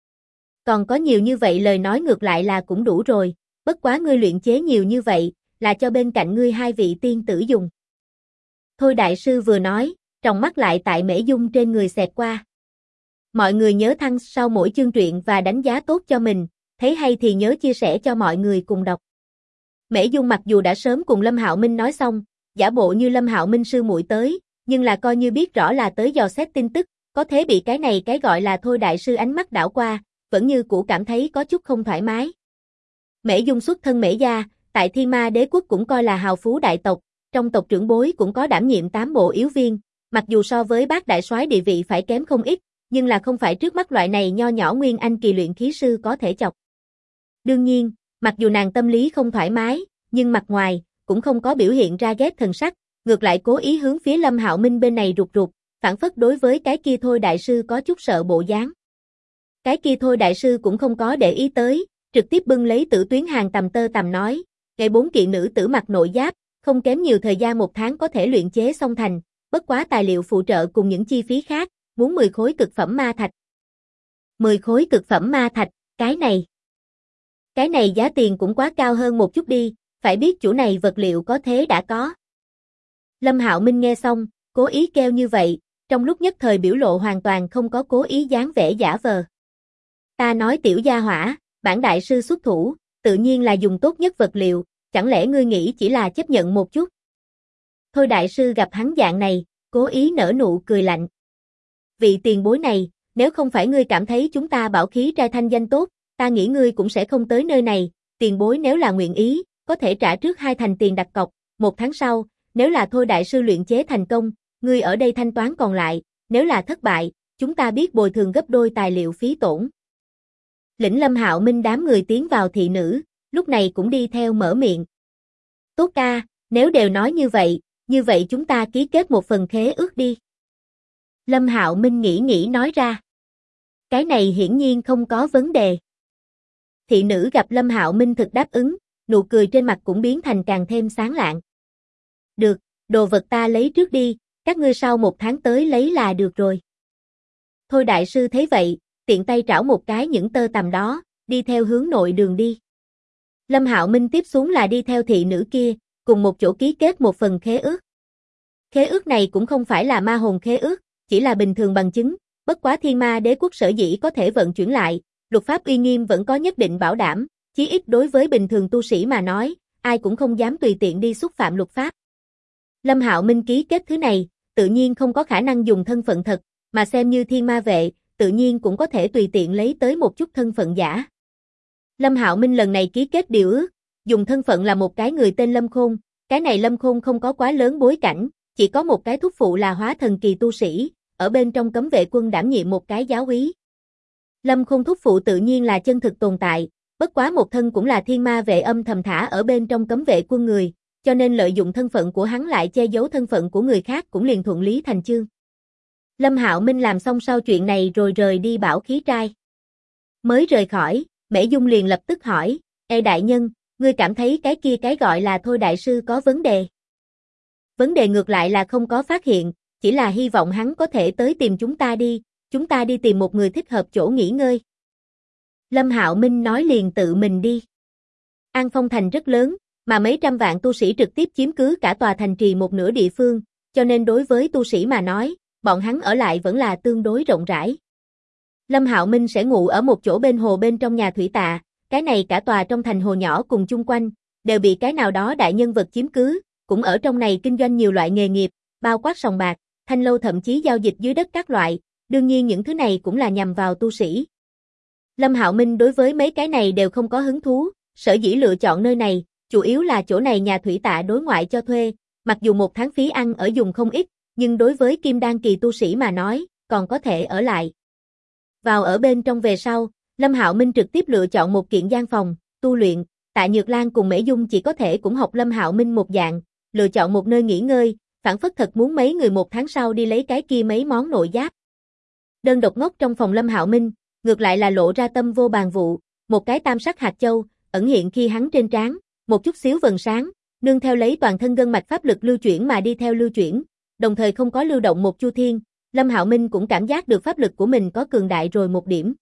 Còn có nhiều như vậy lời nói ngược lại là cũng đủ rồi, bất quá ngươi luyện chế nhiều như vậy, là cho bên cạnh ngươi 2 vị tiên tử dùng. Thôi đại sư vừa nói, tròng mắt lại tại Mễ Dung trên người xẹt qua. Mọi người nhớ thăng sau mỗi chương truyện và đánh giá tốt cho mình, thấy hay thì nhớ chia sẻ cho mọi người cùng đọc. Mễ Dung mặc dù đã sớm cùng Lâm Hạo Minh nói xong, giả bộ như Lâm Hạo Minh sư muội tới, nhưng là coi như biết rõ là tới dò xét tin tức, có thế bị cái này cái gọi là thôi đại sư ánh mắt đảo qua, vẫn như cũ cảm thấy có chút không thoải mái. Mễ Dung xuất thân Mễ gia, tại Thiên Ma Đế quốc cũng coi là hào phú đại tộc, trong tộc trưởng bối cũng có đảm nhiệm 8 bộ yếu viên, mặc dù so với bác đại soái địa vị phải kém không ít, nhưng là không phải trước mắt loại này nho nhỏ Nguyên Anh kỳ luyện khí sư có thể chọc. Đương nhiên, mặc dù nàng tâm lý không thoải mái, nhưng mặt ngoài cũng không có biểu hiện ra ghét thần sắc, ngược lại cố ý hướng phía Lâm Hạo Minh bên này rụt rụt, phản phất đối với cái kia thôi đại sư có chút sợ bộ dáng. Cái kia thôi đại sư cũng không có để ý tới, trực tiếp bưng lấy tử tuyến hàng tầm tơ tằm nói, ngày 4 kiện nữ tử mặc nội giáp, không kém nhiều thời gian 1 tháng có thể luyện chế xong thành, bất quá tài liệu phụ trợ cùng những chi phí khác, muốn 10 khối cực phẩm ma thạch. 10 khối cực phẩm ma thạch, cái này giá tiền cũng quá cao hơn một chút đi, phải biết chủ này vật liệu có thế đã có. Lâm Hạo Minh nghe xong, cố ý kêu như vậy, trong lúc nhất thời biểu lộ hoàn toàn không có cố ý dáng vẻ giả vờ. Ta nói tiểu gia hỏa, bản đại sư xuất thủ, tự nhiên là dùng tốt nhất vật liệu, chẳng lẽ ngươi nghĩ chỉ là chấp nhận một chút. Thôi đại sư gặp hắn dạng này, cố ý nở nụ cười lạnh. Vị tiền bối này, nếu không phải ngươi cảm thấy chúng ta bảo khí trai thanh danh tốt, ta nghĩ ngươi cũng sẽ không tới nơi này, tiền bối nếu là nguyện ý, có thể trả trước 2 thành tiền đặt cọc, 1 tháng sau, nếu là thôi đại sư luyện chế thành công, ngươi ở đây thanh toán còn lại, nếu là thất bại, chúng ta biết bồi thường gấp đôi tài liệu phí tổn. Lĩnh Lâm Hạo Minh đám người tiến vào thị nữ, lúc này cũng đi theo mở miệng. Tốt ca, nếu đều nói như vậy chúng ta ký kết một phần khế ước đi. Lâm Hạo Minh nghĩ nói ra. Cái này hiển nhiên không có vấn đề. Thị nữ gặp Lâm Hạo Minh thực đáp ứng, nụ cười trên mặt cũng biến thành càng thêm sáng lạng. Được, đồ vật ta lấy trước đi, các ngươi sau 1 tháng tới lấy là được rồi. Thôi đại sư thấy vậy, tiện tay trảo một cái những tơ tằm đó, đi theo hướng nội đường đi. Lâm Hạo Minh tiếp xuống là đi theo thị nữ kia, cùng một chỗ ký kết một phần khế ước. Khế ước này cũng không phải là ma hồn khế ước, chỉ là bình thường bằng chứng, bất quá Thiên Ma Đế quốc sở dĩ có thể vận chuyển lại, luật pháp uy nghiêm vẫn có nhất định bảo đảm, chí ít đối với bình thường tu sĩ mà nói, ai cũng không dám tùy tiện đi xúc phạm luật pháp. Lâm Hạo Minh ký kết thứ này, tự nhiên không có khả năng dùng thân phận thật, mà xem như thiên ma vệ, tự nhiên cũng có thể tùy tiện lấy tới một chút thân phận giả. Lâm Hạo Minh lần này ký kết điều ước, dùng thân phận là một cái người tên Lâm Khôn, cái này Lâm Khôn không có quá lớn bối cảnh, chỉ có một cái thúc phụ là hóa thần kỳ tu sĩ, ở bên trong cấm vệ quân đảm nhiệm một cái giáo úy. Lâm Khôn thúc phụ tự nhiên là chân thực tồn tại, bất quá một thân cũng là thiên ma vệ âm thầm thả ở bên trong cấm vệ quân người, cho nên lợi dụng thân phận của hắn lại che giấu thân phận của người khác cũng liền thuận lý thành chương. Lâm Hạo Minh làm xong sau chuyện này rồi rời đi Bảo Khí Trai. Mới rời khỏi, Mễ Dung liền lập tức hỏi, Ê đại nhân, ngươi cảm thấy cái gọi là Thôi đại sư có vấn đề? Vấn đề ngược lại là không có phát hiện, chỉ là hy vọng hắn có thể tới tìm chúng ta đi tìm một người thích hợp chỗ nghỉ ngơi. Lâm Hạo Minh nói liền tự mình đi. An Phong Thành rất lớn, mà mấy trăm vạn tu sĩ trực tiếp chiếm cứ cả tòa thành trì một nửa địa phương, cho nên đối với tu sĩ mà nói, bọn hắn ở lại vẫn là tương đối rộng rãi. Lâm Hạo Minh sẽ ngủ ở một chỗ bên hồ bên trong nhà thủy tạ, cái này cả tòa trong thành hồ nhỏ cùng chung quanh, đều bị cái nào đó đại nhân vật chiếm cứ, cũng ở trong này kinh doanh nhiều loại nghề nghiệp, bao quát sòng bạc, thanh lâu thậm chí giao dịch dưới đất các loại, đương nhiên những thứ này cũng là nhằm vào tu sĩ. Lâm Hạo Minh đối với mấy cái này đều không có hứng thú, sở dĩ lựa chọn nơi này, chủ yếu là chỗ này nhà thủy tạ đối ngoại cho thuê, mặc dù một tháng phí ăn ở dùng không ít, nhưng đối với kim đan kỳ tu sĩ mà nói, còn có thể ở lại. Vào ở bên trong về sau, Lâm Hạo Minh trực tiếp lựa chọn một kiện gian phòng, tu luyện, Tạ Nhược Lan cùng Mễ Dung chỉ có thể cũng học Lâm Hạo Minh một dạng, lựa chọn một nơi nghỉ ngơi, phản phất thật muốn mấy người một tháng sau đi lấy cái kia mấy món nội giáp. Đơn độc ngốc trong phòng Lâm Hạo Minh, ngược lại là lộ ra tâm vô bàn vụ, một cái tam sắc hạt châu, ẩn hiện khi hắn trên trán, một chút xíu vầng sáng, nương theo lấy toàn thân gân mạch pháp lực lưu chuyển mà đi theo lưu chuyển, đồng thời không có lưu động một chu thiên, Lâm Hạo Minh cũng cảm giác được pháp lực của mình có cường đại rồi một điểm.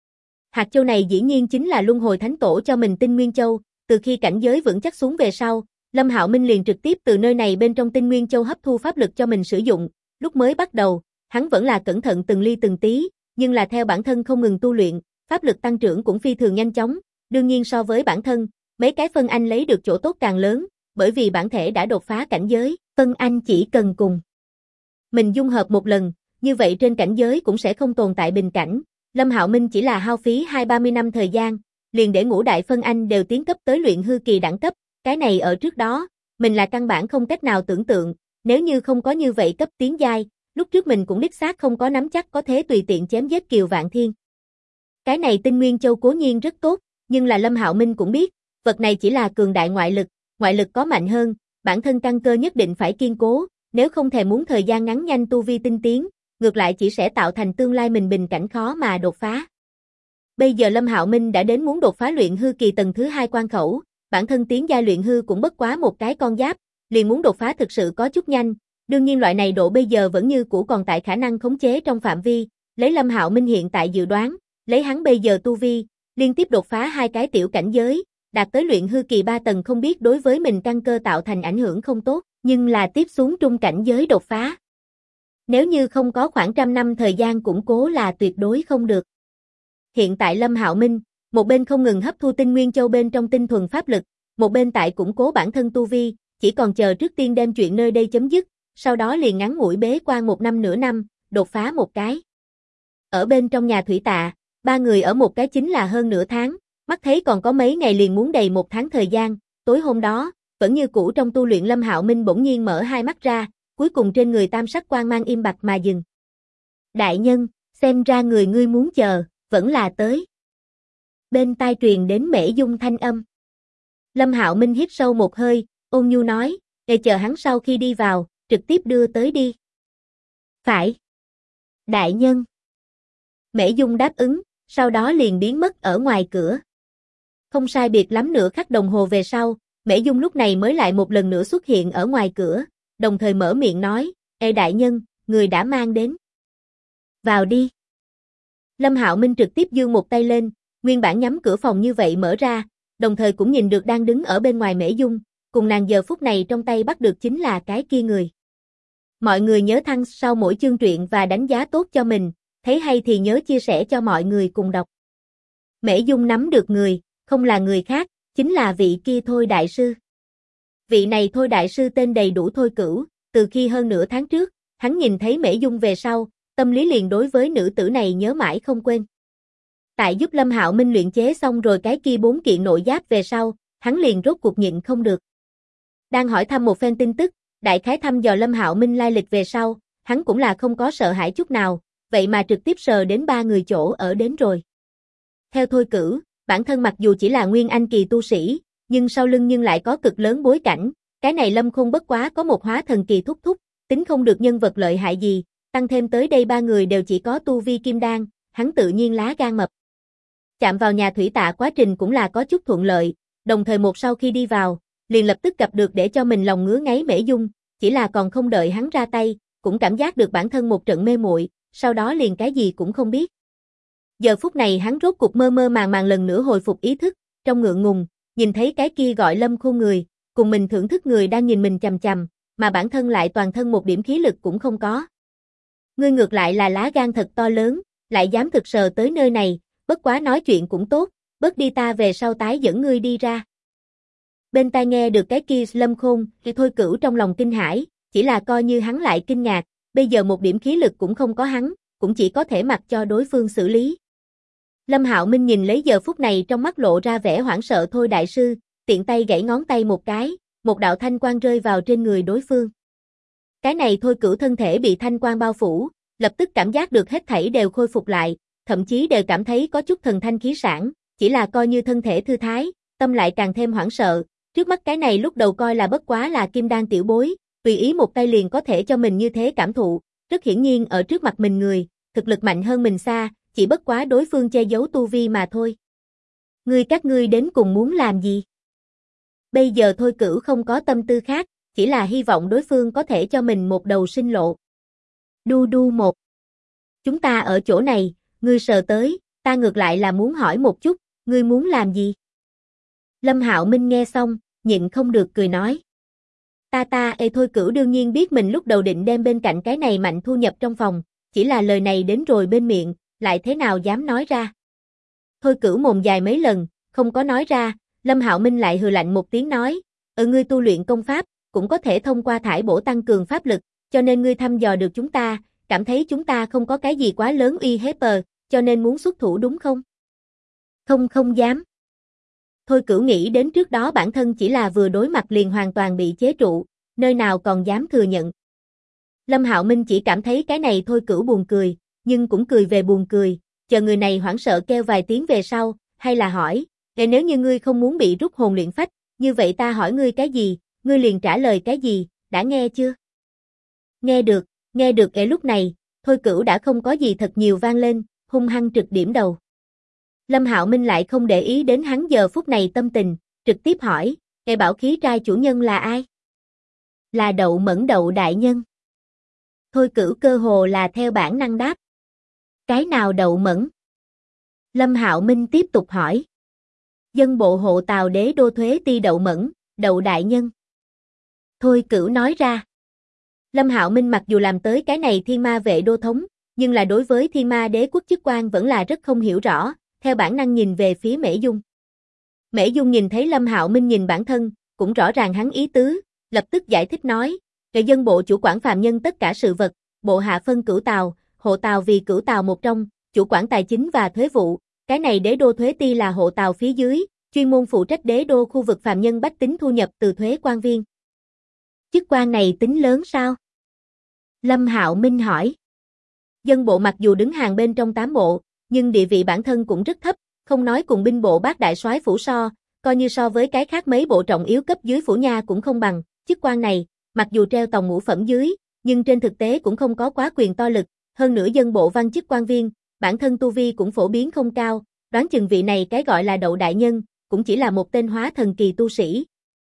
Hạt châu này dĩ nhiên chính là Luân Hồi Thánh Tổ cho mình Tinh Nguyên Châu, từ khi cảnh giới vững chắc xuống về sau, Lâm Hạo Minh liền trực tiếp từ nơi này bên trong Tinh Nguyên Châu hấp thu pháp lực cho mình sử dụng, lúc mới bắt đầu, hắn vẫn là cẩn thận từng ly từng tí, nhưng là theo bản thân không ngừng tu luyện, pháp lực tăng trưởng cũng phi thường nhanh chóng, đương nhiên so với bản thân, mấy cái phân anh lấy được chỗ tốt càng lớn, bởi vì bản thể đã đột phá cảnh giới, phân anh chỉ cần cùng mình dung hợp một lần, như vậy trên cảnh giới cũng sẽ không tồn tại bình cảnh. Lâm Hạo Minh chỉ là hao phí 20-30 năm thời gian, liền để ngũ đại phân anh đều tiến cấp tới luyện hư kỳ đẳng cấp, cái này ở trước đó, mình là căn bản không cách nào tưởng tượng, nếu như không có như vậy cấp tiến giai, lúc trước mình cũng đích xác không có nắm chắc có thể tùy tiện chém giết Kiều Vạn Thiên. Cái này Tinh Nguyên Châu cố nhiên rất tốt, nhưng là Lâm Hạo Minh cũng biết, vật này chỉ là cường đại ngoại lực có mạnh hơn, bản thân căn cơ nhất định phải kiên cố, nếu không thèm muốn thời gian ngắn nhanh tu vi tinh tiến, ngược lại chỉ sẽ tạo thành tương lai mình bình cảnh khó mà đột phá. Bây giờ Lâm Hạo Minh đã đến muốn đột phá luyện hư kỳ tầng thứ 2 quan khẩu, bản thân tiến giai luyện hư cũng bất quá một cái con giáp, liền muốn đột phá thực sự có chút nhanh, đương nhiên loại này độ bây giờ vẫn như cũ còn tại khả năng khống chế trong phạm vi, lấy Lâm Hạo Minh hiện tại dự đoán, lấy hắn bây giờ tu vi, liên tiếp đột phá 2 cái tiểu cảnh giới, đạt tới luyện hư kỳ 3 tầng không biết đối với mình căn cơ tạo thành ảnh hưởng không tốt, nhưng là tiếp xuống trung cảnh giới đột phá. Nếu như không có khoảng trăm năm thời gian củng cố là tuyệt đối không được. Hiện tại Lâm Hạo Minh, một bên không ngừng hấp thu Tinh Nguyên Châu bên trong tinh thuần pháp lực, một bên tại củng cố bản thân tu vi, chỉ còn chờ trước tiên đem chuyện nơi đây chấm dứt, sau đó liền ngắn ngủi bế quan 1 năm nửa năm, đột phá một cái. Ở bên trong nhà thủy tạ, ba người ở một cái chính là hơn nửa tháng, mắt thấy còn có mấy ngày liền muốn đầy 1 tháng thời gian, tối hôm đó, vẫn như cũ trong tu luyện Lâm Hạo Minh bỗng nhiên mở hai mắt ra, cuối cùng trên người tam sắc quang mang im bặt mà dừng. Đại nhân, xem ra người ngươi muốn chờ, vẫn là tới. Bên tai truyền đến Mễ Dung thanh âm. Lâm Hạo Minh hít sâu một hơi, ôn nhu nói, để chờ hắn sau khi đi vào, trực tiếp đưa tới đi. Phải. Đại nhân. Mễ Dung đáp ứng, sau đó liền biến mất ở ngoài cửa. Không sai biệt lắm nửa khắc đồng hồ về sau, Mễ Dung lúc này mới lại một lần nữa xuất hiện ở ngoài cửa, đồng thời mở miệng nói, Ê đại nhân, người đã mang đến. Vào đi. Lâm Hạo Minh trực tiếp giương một tay lên, Nguyên bản nhắm cửa phòng như vậy mở ra, đồng thời cũng nhìn được đang đứng ở bên ngoài Mễ Dung, cùng nàng giờ phút này trong tay bắt được chính là cái kia người. Mọi người nhớ thăng sau mỗi chương truyện và đánh giá tốt cho mình, thấy hay thì nhớ chia sẻ cho mọi người cùng đọc. Mễ Dung nắm được người, không là người khác, chính là vị kia Thôi Đại Sư. Vị này Thôi Đại Sư tên đầy đủ Thôi Cửu, từ khi hơn nửa tháng trước, hắn nhìn thấy Mễ Dung về sau, tâm lý liền đối với nữ tử này nhớ mãi không quên. Tại giúp Lâm Hạo Minh luyện chế xong rồi cái kia 4 kiện nội giáp về sau, hắn liền rốt cuộc nhịn không được. Đang hỏi thăm một phen tin tức, đại khái thăm dò Lâm Hạo Minh lai lịch về sau, hắn cũng là không có sợ hãi chút nào, vậy mà trực tiếp sờ đến 3 người chỗ ở đến rồi. Theo Thôi Cửu, bản thân mặc dù chỉ là nguyên anh kỳ tu sĩ, nhưng sau lưng nhưng lại có cực lớn bối cảnh, cái này Lâm Khôn bất quá có một hóa thần kỳ thúc thúc, tính không được nhân vật lợi hại gì, tăng thêm tới đây 3 người đều chỉ có tu vi kim đan, hắn tự nhiên lá gan mập. Chạm vào nhà thủy tạ quá trình cũng là có chút thuận lợi, đồng thời một sau khi đi vào, liền lập tức gặp được để cho mình lòng ngứa ngáy Mễ Dung, chỉ là còn không đợi hắn ra tay, cũng cảm giác được bản thân một trận mê muội, sau đó liền cái gì cũng không biết. Giờ phút này hắn rốt cuộc mơ mơ màng lần nữa hồi phục ý thức, trong ngượng ngùng, nhìn thấy cái kia gọi Lâm Khôn người, cùng mình thưởng thức người đang nhìn mình chằm chằm, mà bản thân lại toàn thân một điểm khí lực cũng không có. Ngươi ngược lại là lá gan thật to lớn, lại dám thực sờ tới nơi này, bất quá nói chuyện cũng tốt, bớt đi ta về sau tái dẫn ngươi đi ra. Bên tai nghe được cái kia Lâm Khôn, thì Thôi Cửu trong lòng kinh hãi, chỉ là coi như hắn lại kinh ngạc, bây giờ một điểm khí lực cũng không có hắn, cũng chỉ có thể mặc cho đối phương xử lý. Lâm Hạo Minh nhìn lấy giờ phút này trong mắt lộ ra vẻ hoảng sợ Thôi Đại Sư, tiện tay gãy ngón tay một cái, một đạo thanh quang rơi vào trên người đối phương. Cái này Thôi Cửu thân thể bị thanh quang bao phủ, lập tức cảm giác được hết thảy đều khôi phục lại, thậm chí đều cảm thấy có chút thần thanh khí sảng, chỉ là coi như thân thể thư thái, tâm lại càng thêm hoảng sợ, trước mắt cái này lúc đầu coi là bất quá là kim đan tiểu bối, tùy ý một tay liền có thể cho mình như thế cảm thụ, rất hiển nhiên ở trước mặt mình người, thực lực mạnh hơn mình xa, chỉ bất quá đối phương che giấu tu vi mà thôi. Các ngươi đến cùng muốn làm gì? Bây giờ Thôi Cửu không có tâm tư khác, chỉ là hy vọng đối phương có thể cho mình một đầu sinh lộ. Đu đu một. Chúng ta ở chỗ này, ngươi sờ tới, ta ngược lại là muốn hỏi một chút, ngươi muốn làm gì? Lâm Hạo Minh nghe xong, nhịn không được cười nói. Thôi Cửu đương nhiên biết mình lúc đầu định đem bên cạnh cái này mạnh thu nhập trong phòng, chỉ là lời này đến rồi bên miệng, lại thế nào dám nói ra. Thôi Cửu mồm dài mấy lần, không có nói ra, Lâm Hạo Minh lại hừ lạnh một tiếng nói, ngươi tu luyện công pháp, cũng có thể thông qua thải bổ tăng cường pháp lực, cho nên ngươi thăm dò được chúng ta, cảm thấy chúng ta không có cái gì quá lớn uy hiếp cho nên muốn xuất thủ đúng không? Không dám. Thôi Cửu nghĩ đến trước đó bản thân chỉ là vừa đối mặt liền hoàn toàn bị chế trụ, nơi nào còn dám thừa nhận. Lâm Hạo Minh chỉ cảm thấy cái này Thôi Cửu buồn cười, nhưng cũng cười về buồn cười, chờ người này hoảng sợ kêu vài tiếng về sau, hay là hỏi, nếu như ngươi không muốn bị rút hồn luyện phách, như vậy ta hỏi ngươi cái gì, ngươi liền trả lời cái gì, đã nghe chưa? Nghe được lúc này, Thôi Cửu đã không có gì thật nhiều vang lên, hung hăng trực điểm đầu. Lâm Hạo Minh lại không để ý đến hắn giờ phút này tâm tình, trực tiếp hỏi, bảo khí trai chủ nhân là ai? Là Đậu Mẫn Đậu đại nhân. Thôi Cửu cơ hồ là theo bản năng đáp. Cái nào Đậu Mẫn? Lâm Hạo Minh tiếp tục hỏi. Dân bộ hộ Tào đế đô thuế ti Đậu Mẫn, Đậu đại nhân. Thôi Cửu nói ra. Lâm Hạo Minh mặc dù làm tới cái này thiên ma vệ đô thống, nhưng là đối với thiên ma đế quốc chức quan vẫn là rất không hiểu rõ, theo bản năng nhìn về phía Mễ Dung. Mễ Dung nhìn thấy Lâm Hạo Minh nhìn bản thân, cũng rõ ràng hắn ý tứ, lập tức giải thích nói, dân bộ chủ quản phàm nhân tất cả sự vật, bộ hạ phân cửu Tào, hộ Tào vì cửu Tào một trong, chủ quản tài chính và thuế vụ, cái này đế đô thuế ti là hộ Tào phía dưới, chuyên môn phụ trách đế đô khu vực phàm nhân bách tính thu nhập từ thuế quan viên. Chức quan này tính lớn sao? Lâm Hạo Minh hỏi. Dân bộ mặc dù đứng hàng bên trong 8 bộ, nhưng địa vị bản thân cũng rất thấp, không nói cùng binh bộ bát đại soái phủ so, coi như so với cái khác mấy bộ trọng yếu cấp dưới phủ nha cũng không bằng, chức quan này, mặc dù treo tòng ngũ phẩm dưới, nhưng trên thực tế cũng không có quá quyền to lực, hơn nữa dân bộ văn chức quan viên, bản thân tu vi cũng phổ biến không cao, đoán chừng vị này cái gọi là Đậu đại nhân, cũng chỉ là một tên hóa thần kỳ tu sĩ.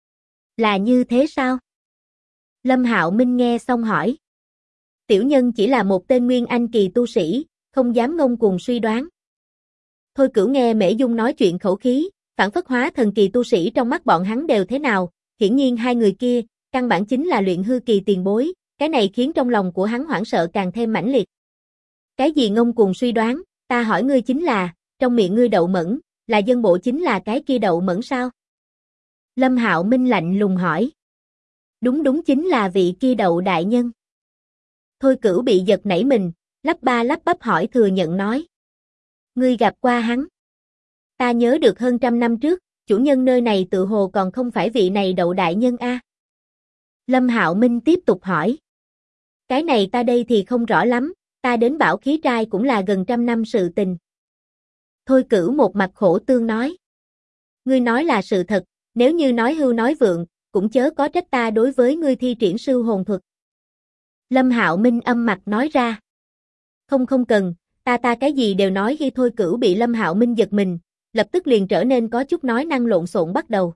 Là như thế sao? Lâm Hạo Minh nghe xong hỏi. Tiểu nhân chỉ là một tên nguyên anh kỳ tu sĩ, không dám ngông cuồng suy đoán. Thôi Cửu nghe Mễ Dung nói chuyện khẩu khí, phản phất hóa thần kỳ tu sĩ trong mắt bọn hắn đều thế nào, hiển nhiên hai người kia, căn bản chính là luyện hư kỳ tiền bối, cái này khiến trong lòng của hắn hoảng sợ càng thêm mãnh liệt. Cái gì ngông cuồng suy đoán, ta hỏi ngươi chính là, trong miệng ngươi Đậu Mẫn, là dân bộ chính là cái kia Đậu Mẫn sao? Lâm Hạo Minh lạnh lùng hỏi. Đúng chính là vị kia Đậu đại nhân. Thôi Cửu bị giật nảy mình, lắp ba lắp bắp hỏi thừa nhận nói. Ngươi gặp qua hắn. Ta nhớ được hơn 100 năm trước, chủ nhân nơi này tự hồ còn không phải vị này Đậu đại nhân a. Lâm Hạo Minh tiếp tục hỏi. Cái này ta đây thì không rõ lắm, ta đến Bảo Khí Trai cũng là gần 100 năm sự tình. Thôi Cửu một mặt khổ tương nói. Ngươi nói là sự thật, nếu như nói hưu nói vượng, cũng chớ có trách ta đối với ngươi thi triển sư hồn thuật. Lâm Hạo Minh âm mặt nói ra. Không cần, ta cái gì đều nói khi Thôi Cửu bị Lâm Hạo Minh giật mình, lập tức liền trở nên có chút nói năng lộn xộn bắt đầu.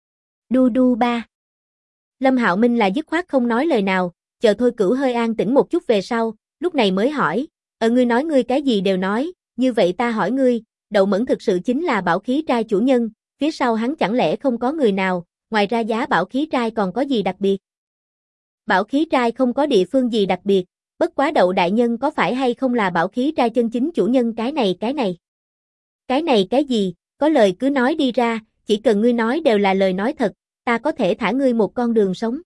Đu ba. Lâm Hạo Minh là dứt khoát không nói lời nào, chờ Thôi Cửu hơi an tĩnh một chút về sau, lúc này mới hỏi, ngươi nói ngươi cái gì đều nói, như vậy ta hỏi ngươi, Đậu Mẫn thực sự chính là Bảo Khí Trai chủ nhân, phía sau hắn chẳng lẽ không có người nào, ngoài ra giá Bảo Khí Trai còn có gì đặc biệt? Bảo Khí Trai không có địa phương gì đặc biệt, bất quá Đậu đại nhân có phải hay không là Bảo Khí Trai chân chính chủ nhân cái này? Cái này cái gì, có lời cứ nói đi ra, chỉ cần ngươi nói đều là lời nói thật, ta có thể thả ngươi một con đường sống.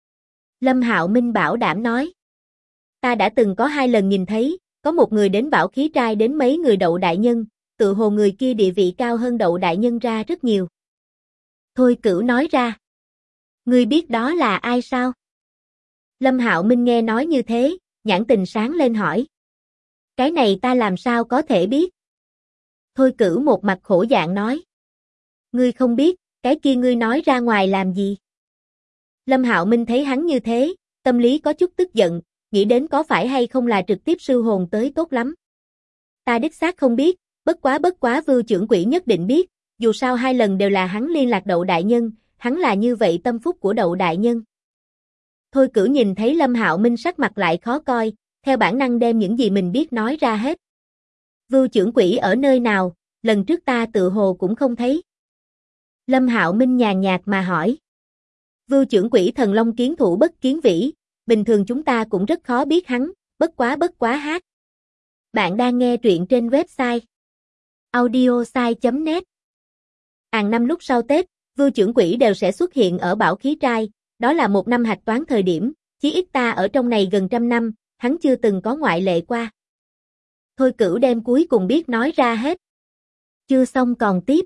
Lâm Hạo Minh bảo đảm nói. Ta đã từng có 2 lần nhìn thấy, có một người đến Bảo Khí Trai đến mấy người Đậu đại nhân, tự hồ người kia địa vị cao hơn Đậu đại nhân ra rất nhiều. Thôi Cửu nói ra. Ngươi biết đó là ai sao? Lâm Hạo Minh nghe nói như thế, nhãn tình sáng lên hỏi. Cái này ta làm sao có thể biết? Thôi Cửu một mặt khổ dạng nói. Ngươi không biết, cái kia ngươi nói ra ngoài làm gì? Lâm Hạo Minh thấy hắn như thế, tâm lý có chút tức giận, nghĩ đến có phải hay không là trực tiếp sư hồn tới tốt lắm. Ta đích xác không biết, bất quá Vưu trưởng quỹ nhất định biết, dù sao 2 lần đều là hắn liên lạc Đậu đại nhân, hắn là như vậy tâm phúc của Đậu đại nhân. Thôi Cửu nhìn thấy Lâm Hạo Minh sắc mặt lại khó coi, theo bản năng đem những gì mình biết nói ra hết. Vưu trưởng quỹ ở nơi nào, lần trước ta tự hồ cũng không thấy. Lâm Hạo Minh nhàn nhạt mà hỏi. Vưu trưởng quỹ thần long kiến thủ bất kiến vĩ, bình thường chúng ta cũng rất khó biết hắn, bất quá hát. Bạn đang nghe truyện trên website audiosai.net. Hàng năm lúc sau Tết, Vưu trưởng quỹ đều sẽ xuất hiện ở Bảo Khí Trai, đó là một năm hạch toán thời điểm, chí ít ta ở trong này gần 100 năm, hắn chưa từng có ngoại lệ qua. Thôi Cửu đem cuối cùng biết nói ra hết. Chưa xong còn tiếp.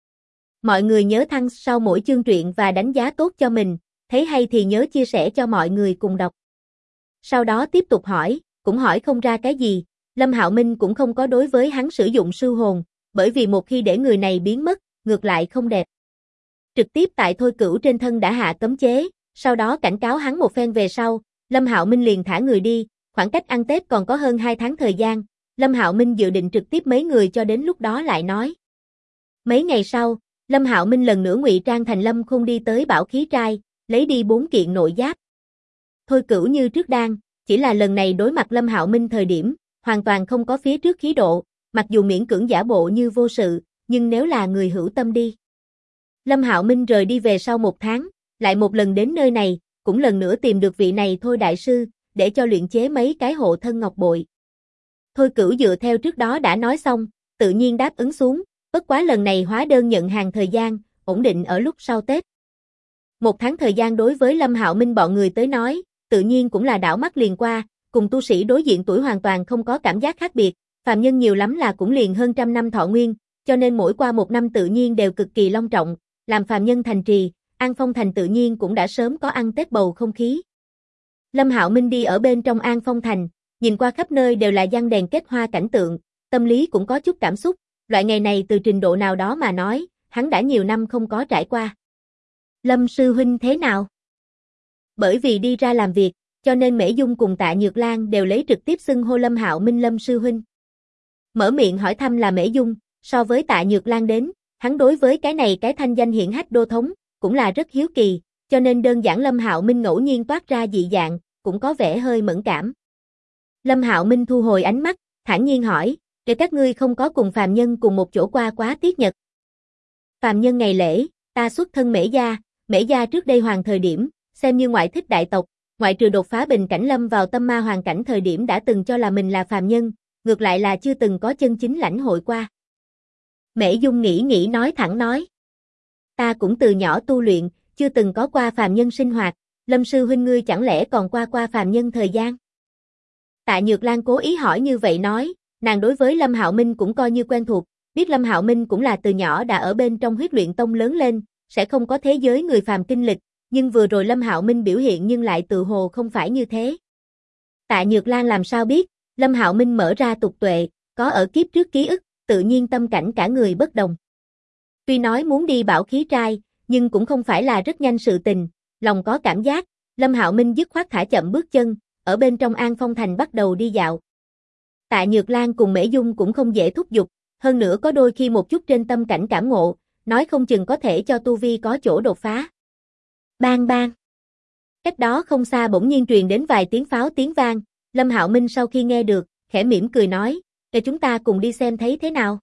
Mọi người nhớ thăng sau mỗi chương truyện và đánh giá tốt cho mình, thấy hay thì nhớ chia sẻ cho mọi người cùng đọc. Sau đó tiếp tục hỏi, cũng hỏi không ra cái gì, Lâm Hạo Minh cũng không có đối với hắn sử dụng sư hồn, bởi vì một khi để người này biến mất, ngược lại không đẹp. Trực tiếp tại Thôi Cửu trên thân đã hạ cấm chế, sau đó cảnh cáo hắn một phen về sau, Lâm Hạo Minh liền thả người đi, khoảng cách ăn Tết còn có hơn 2 tháng thời gian, Lâm Hạo Minh dự định trực tiếp mấy người cho đến lúc đó lại nói. Mấy ngày sau, Lâm Hạo Minh lần nữa ngụy trang thành Lâm Khôn đi tới Bảo Khí Trai, lấy đi 4 kiện nội giáp. Thôi Cửu như trước đang, chỉ là lần này đối mặt Lâm Hạo Minh thời điểm, hoàn toàn không có phía trước khí độ, mặc dù miễn cưỡng giả bộ như vô sự, nhưng nếu là người hữu tâm đi. Lâm Hạo Minh rời đi về sau 1 tháng, lại một lần đến nơi này, cũng lần nữa tìm được vị này Thôi đại sư, để cho luyện chế mấy cái hộ thân ngọc bội. Thôi Cửu dựa theo trước đó đã nói xong, tự nhiên đáp ứng xuống, bất quá lần này hóa đơn nhận hàng thời gian, ổn định ở lúc sau Tết. 1 tháng thời gian đối với Lâm Hạo Minh bọn người tới nói, tự nhiên cũng là đảo mắt liền qua, cùng tu sĩ đối diện tuổi hoàn toàn không có cảm giác khác biệt, phàm nhân nhiều lắm là cũng liền hơn 100 năm thọ nguyên, cho nên mỗi qua 1 năm tự nhiên đều cực kỳ long trọng, làm phàm nhân thành trì, An Phong Thành tự nhiên cũng đã sớm có ăn Tết bầu không khí. Lâm Hạo Minh đi ở bên trong An Phong Thành, nhìn qua khắp nơi đều là giăng đèn kết hoa cảnh tượng, tâm lý cũng có chút cảm xúc, loại ngày này từ trình độ nào đó mà nói, hắn đã nhiều năm không có trải qua. Lâm sư huynh thế nào? Bởi vì đi ra làm việc, cho nên Mễ Dung cùng Tạ Nhược Lan đều lấy trực tiếp xưng hô Lâm Hạo Minh Lâm sư huynh. Mở miệng hỏi thăm là Mễ Dung, so với Tạ Nhược Lan đến, hắn đối với cái này cái thanh danh hiển hách đô thống, cũng là rất hiếu kỳ, cho nên đơn giản Lâm Hạo Minh ngẫu nhiên toát ra dị dạng, cũng có vẻ hơi mẫn cảm. Lâm Hạo Minh thu hồi ánh mắt, thản nhiên hỏi, Để các ngươi không có cùng phàm nhân cùng một chỗ qua quá tiết nhật. Phàm nhân ngày lễ, ta xuất thân Mễ gia trước đây hoàng thời điểm, xem như ngoại thích đại tộc, ngoại trừ đột phá bình cảnh lâm vào tâm ma hoàn cảnh thời điểm đã từng cho là mình là phàm nhân, ngược lại là chưa từng có chân chính lãnh hội qua. Mễ Dung nghĩ nói thẳng nói. Ta cũng từ nhỏ tu luyện, chưa từng có qua phàm nhân sinh hoạt, Lâm sư huynh ngươi chẳng lẽ còn qua phàm nhân thời gian? Tạ Nhược Lan cố ý hỏi như vậy nói, nàng đối với Lâm Hạo Minh cũng coi như quen thuộc, biết Lâm Hạo Minh cũng là từ nhỏ đã ở bên trong Huyết Luyện Tông lớn lên, sẽ không có thế giới người phàm kinh lịch, nhưng vừa rồi Lâm Hạo Minh biểu hiện nhưng lại tự hồ không phải như thế. Tạ Nhược Lan làm sao biết, Lâm Hạo Minh mở ra tục tuệ, có ở kiếp trước ký ức, tự nhiên tâm cảnh cả người bất đồng. Tuy nói muốn đi bảo khí trai, nhưng cũng không phải là rất nhanh sự tình, lòng có cảm giác, Lâm Hạo Minh dứt khoát thả chậm bước chân, ở bên trong An Phong Thành bắt đầu đi dạo. Tạ Nhược Lan cùng Mễ Dung cũng không dễ thúc giục, hơn nữa có đôi khi một chút trên tâm cảnh cảm ngộ, nói không chừng có thể cho tu vi có chỗ đột phá. Bang bang. Cách đó không xa bỗng nhiên truyền đến vài tiếng pháo tiếng vang, Lâm Hạo Minh sau khi nghe được, khẽ mỉm cười nói, để chúng ta cùng đi xem thấy thế nào.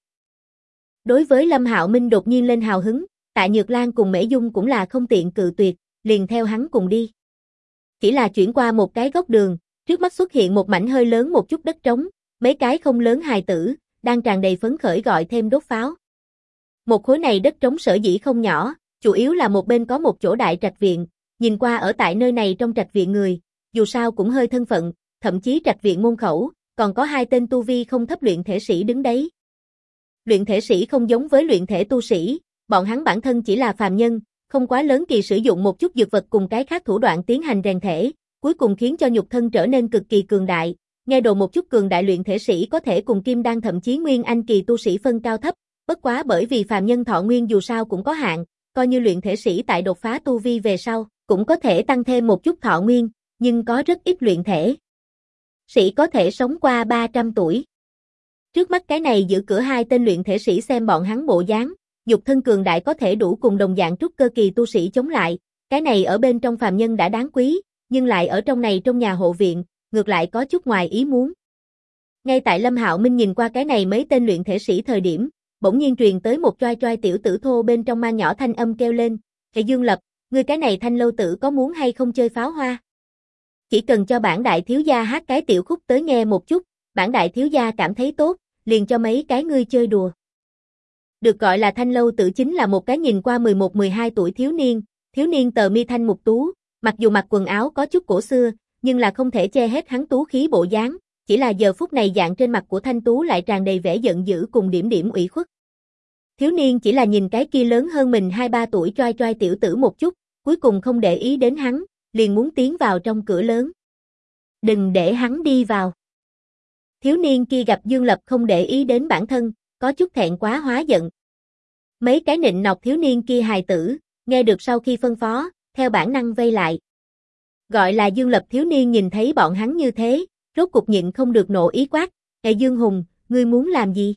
Đối với Lâm Hạo Minh đột nhiên lên hào hứng, Tạ Nhược Lan cùng Mễ Dung cũng là không tiện cự tuyệt, liền theo hắn cùng đi. Chỉ là chuyển qua một cái góc đường, trước mắt xuất hiện một mảnh hơi lớn một chút đất trống, mấy cái không lớn hài tử, đang tràn đầy phấn khởi gọi thêm đốt pháo. Một khối này đất trống sở dĩ không nhỏ, chủ yếu là một bên có một chỗ đại trạch viện, nhìn qua ở tại nơi này trong trạch viện người, dù sao cũng hơi thân phận, thậm chí trạch viện môn khẩu, còn có hai tên tu vi không thấp luyện thể sĩ đứng đấy. Luyện thể sĩ không giống với luyện thể tu sĩ, bọn hắn bản thân chỉ là phàm nhân, không quá lớn kỳ sử dụng một chút dược vật cùng cái khác thủ đoạn tiến hành rèn thể, cuối cùng khiến cho nhục thân trở nên cực kỳ cường đại. Nghe đồn một chút cường đại luyện thể sĩ có thể cùng kim đan thậm chí nguyên anh kỳ tu sĩ phân cao thấp, bất quá bởi vì phàm nhân thọ nguyên dù sao cũng có hạn, coi như luyện thể sĩ tại đột phá tu vi về sau, cũng có thể tăng thêm một chút thọ nguyên, nhưng có rất ít luyện thể sĩ có thể sống qua 300 tuổi. Trước mắt cái này giữ cửa hai tên luyện thể sĩ xem bọn hắn bộ dáng, nhục thân cường đại có thể đủ cùng đồng dạng trúc cơ kỳ tu sĩ chống lại, cái này ở bên trong phàm nhân đã đáng quý, nhưng lại ở trong này trong nhà hộ viện, ngược lại có chút ngoài ý muốn. Ngay tại Lâm Hạo Minh nhìn qua cái này mấy tên luyện thể sĩ thời điểm, bỗng nhiên truyền tới một choai choai tiểu tử thô bên trong mang nhỏ thanh âm kêu lên, "Hệ Dương Lập, ngươi cái này Thanh lâu tử có muốn hay không chơi pháo hoa? Chỉ cần cho bản đại thiếu gia hát cái tiểu khúc tới nghe một chút, bản đại thiếu gia cảm thấy tốt, liền cho mấy cái ngươi chơi đùa." Được gọi là Thanh lâu tử chính là một cái nhìn qua 11-12 tuổi thiếu niên tờ mi thanh mục tú, mặc dù mặc quần áo có chút cổ xưa, nhưng là không thể che hết hắn tú khí bộ dáng, chỉ là giờ phút này dạng trên mặt của Thanh Tú lại tràn đầy vẻ giận dữ cùng điểm điểm ủy khuất. Thiếu niên chỉ là nhìn cái kia lớn hơn mình 2-3 tuổi choai choai tiểu tử một chút, cuối cùng không để ý đến hắn, liền muốn tiến vào trong cửa lớn. "Đừng để hắn đi vào." Thiếu niên kia gặp Dương Lập không để ý đến bản thân, có chút thẹn quá hóa giận. Mấy cái nịnh nọt thiếu niên kia hài tử, nghe được sau khi phân phó, theo bản năng vây lại. Gọi là Dương Lập thiếu niên nhìn thấy bọn hắn như thế, rốt cục nhịn không được nộ ý quát, "Ê Dương Hùng, ngươi muốn làm gì?"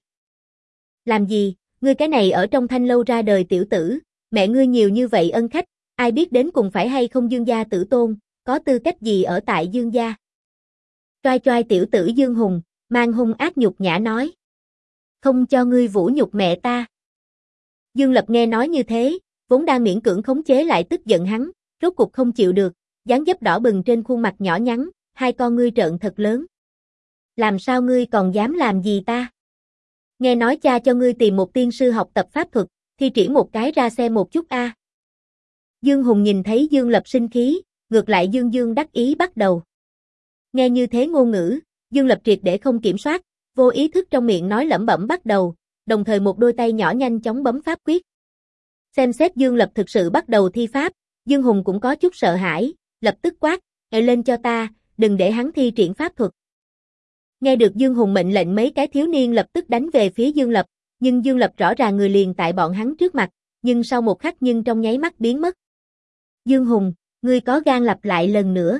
"Làm gì, ngươi cái này ở trong Thanh lâu ra đời tiểu tử, mẹ ngươi nhiều như vậy ân khách, ai biết đến cùng phải hay không Dương gia tử tôn, có tư cách gì ở tại Dương gia?" Choai choai tiểu tử Dương Hùng, mang hung ác nhục nhã nói. "Không cho ngươi vũ nhục mẹ ta." Dương Lập nghe nói như thế, vốn đang miễn cưỡng khống chế lại tức giận hắn, rốt cục không chịu được, dáng dấp đỏ bừng trên khuôn mặt nhỏ nhắn, hai con ngươi trợn thật lớn. "Làm sao ngươi còn dám làm gì ta? Nghe nói cha cho ngươi tìm một tiên sư học tập pháp thuật, thi triển một cái ra xem một chút a." Dương Hùng nhìn thấy Dương Lập sinh khí, ngược lại Dương Dương đắc ý bắt đầu. Nghe như thế ngôn ngữ, Dương Lập triệt để không kiểm soát, vô ý thức trong miệng nói lẩm bẩm bắt đầu, đồng thời một đôi tay nhỏ nhanh chóng bấm pháp quyết. Xem xét Dương Lập thực sự bắt đầu thi pháp, Dương Hùng cũng có chút sợ hãi, lập tức quát, "Ê lên cho ta, đừng để hắn thi triển pháp thuật." Nghe được Dương Hùng mệnh lệnh mấy cái thiếu niên lập tức đánh về phía Dương Lập, nhưng Dương Lập rõ ràng người liền tại bọn hắn trước mặt, nhưng sau một khắc nhưng trong nháy mắt biến mất. "Dương Hùng, ngươi có gan lặp lại lần nữa."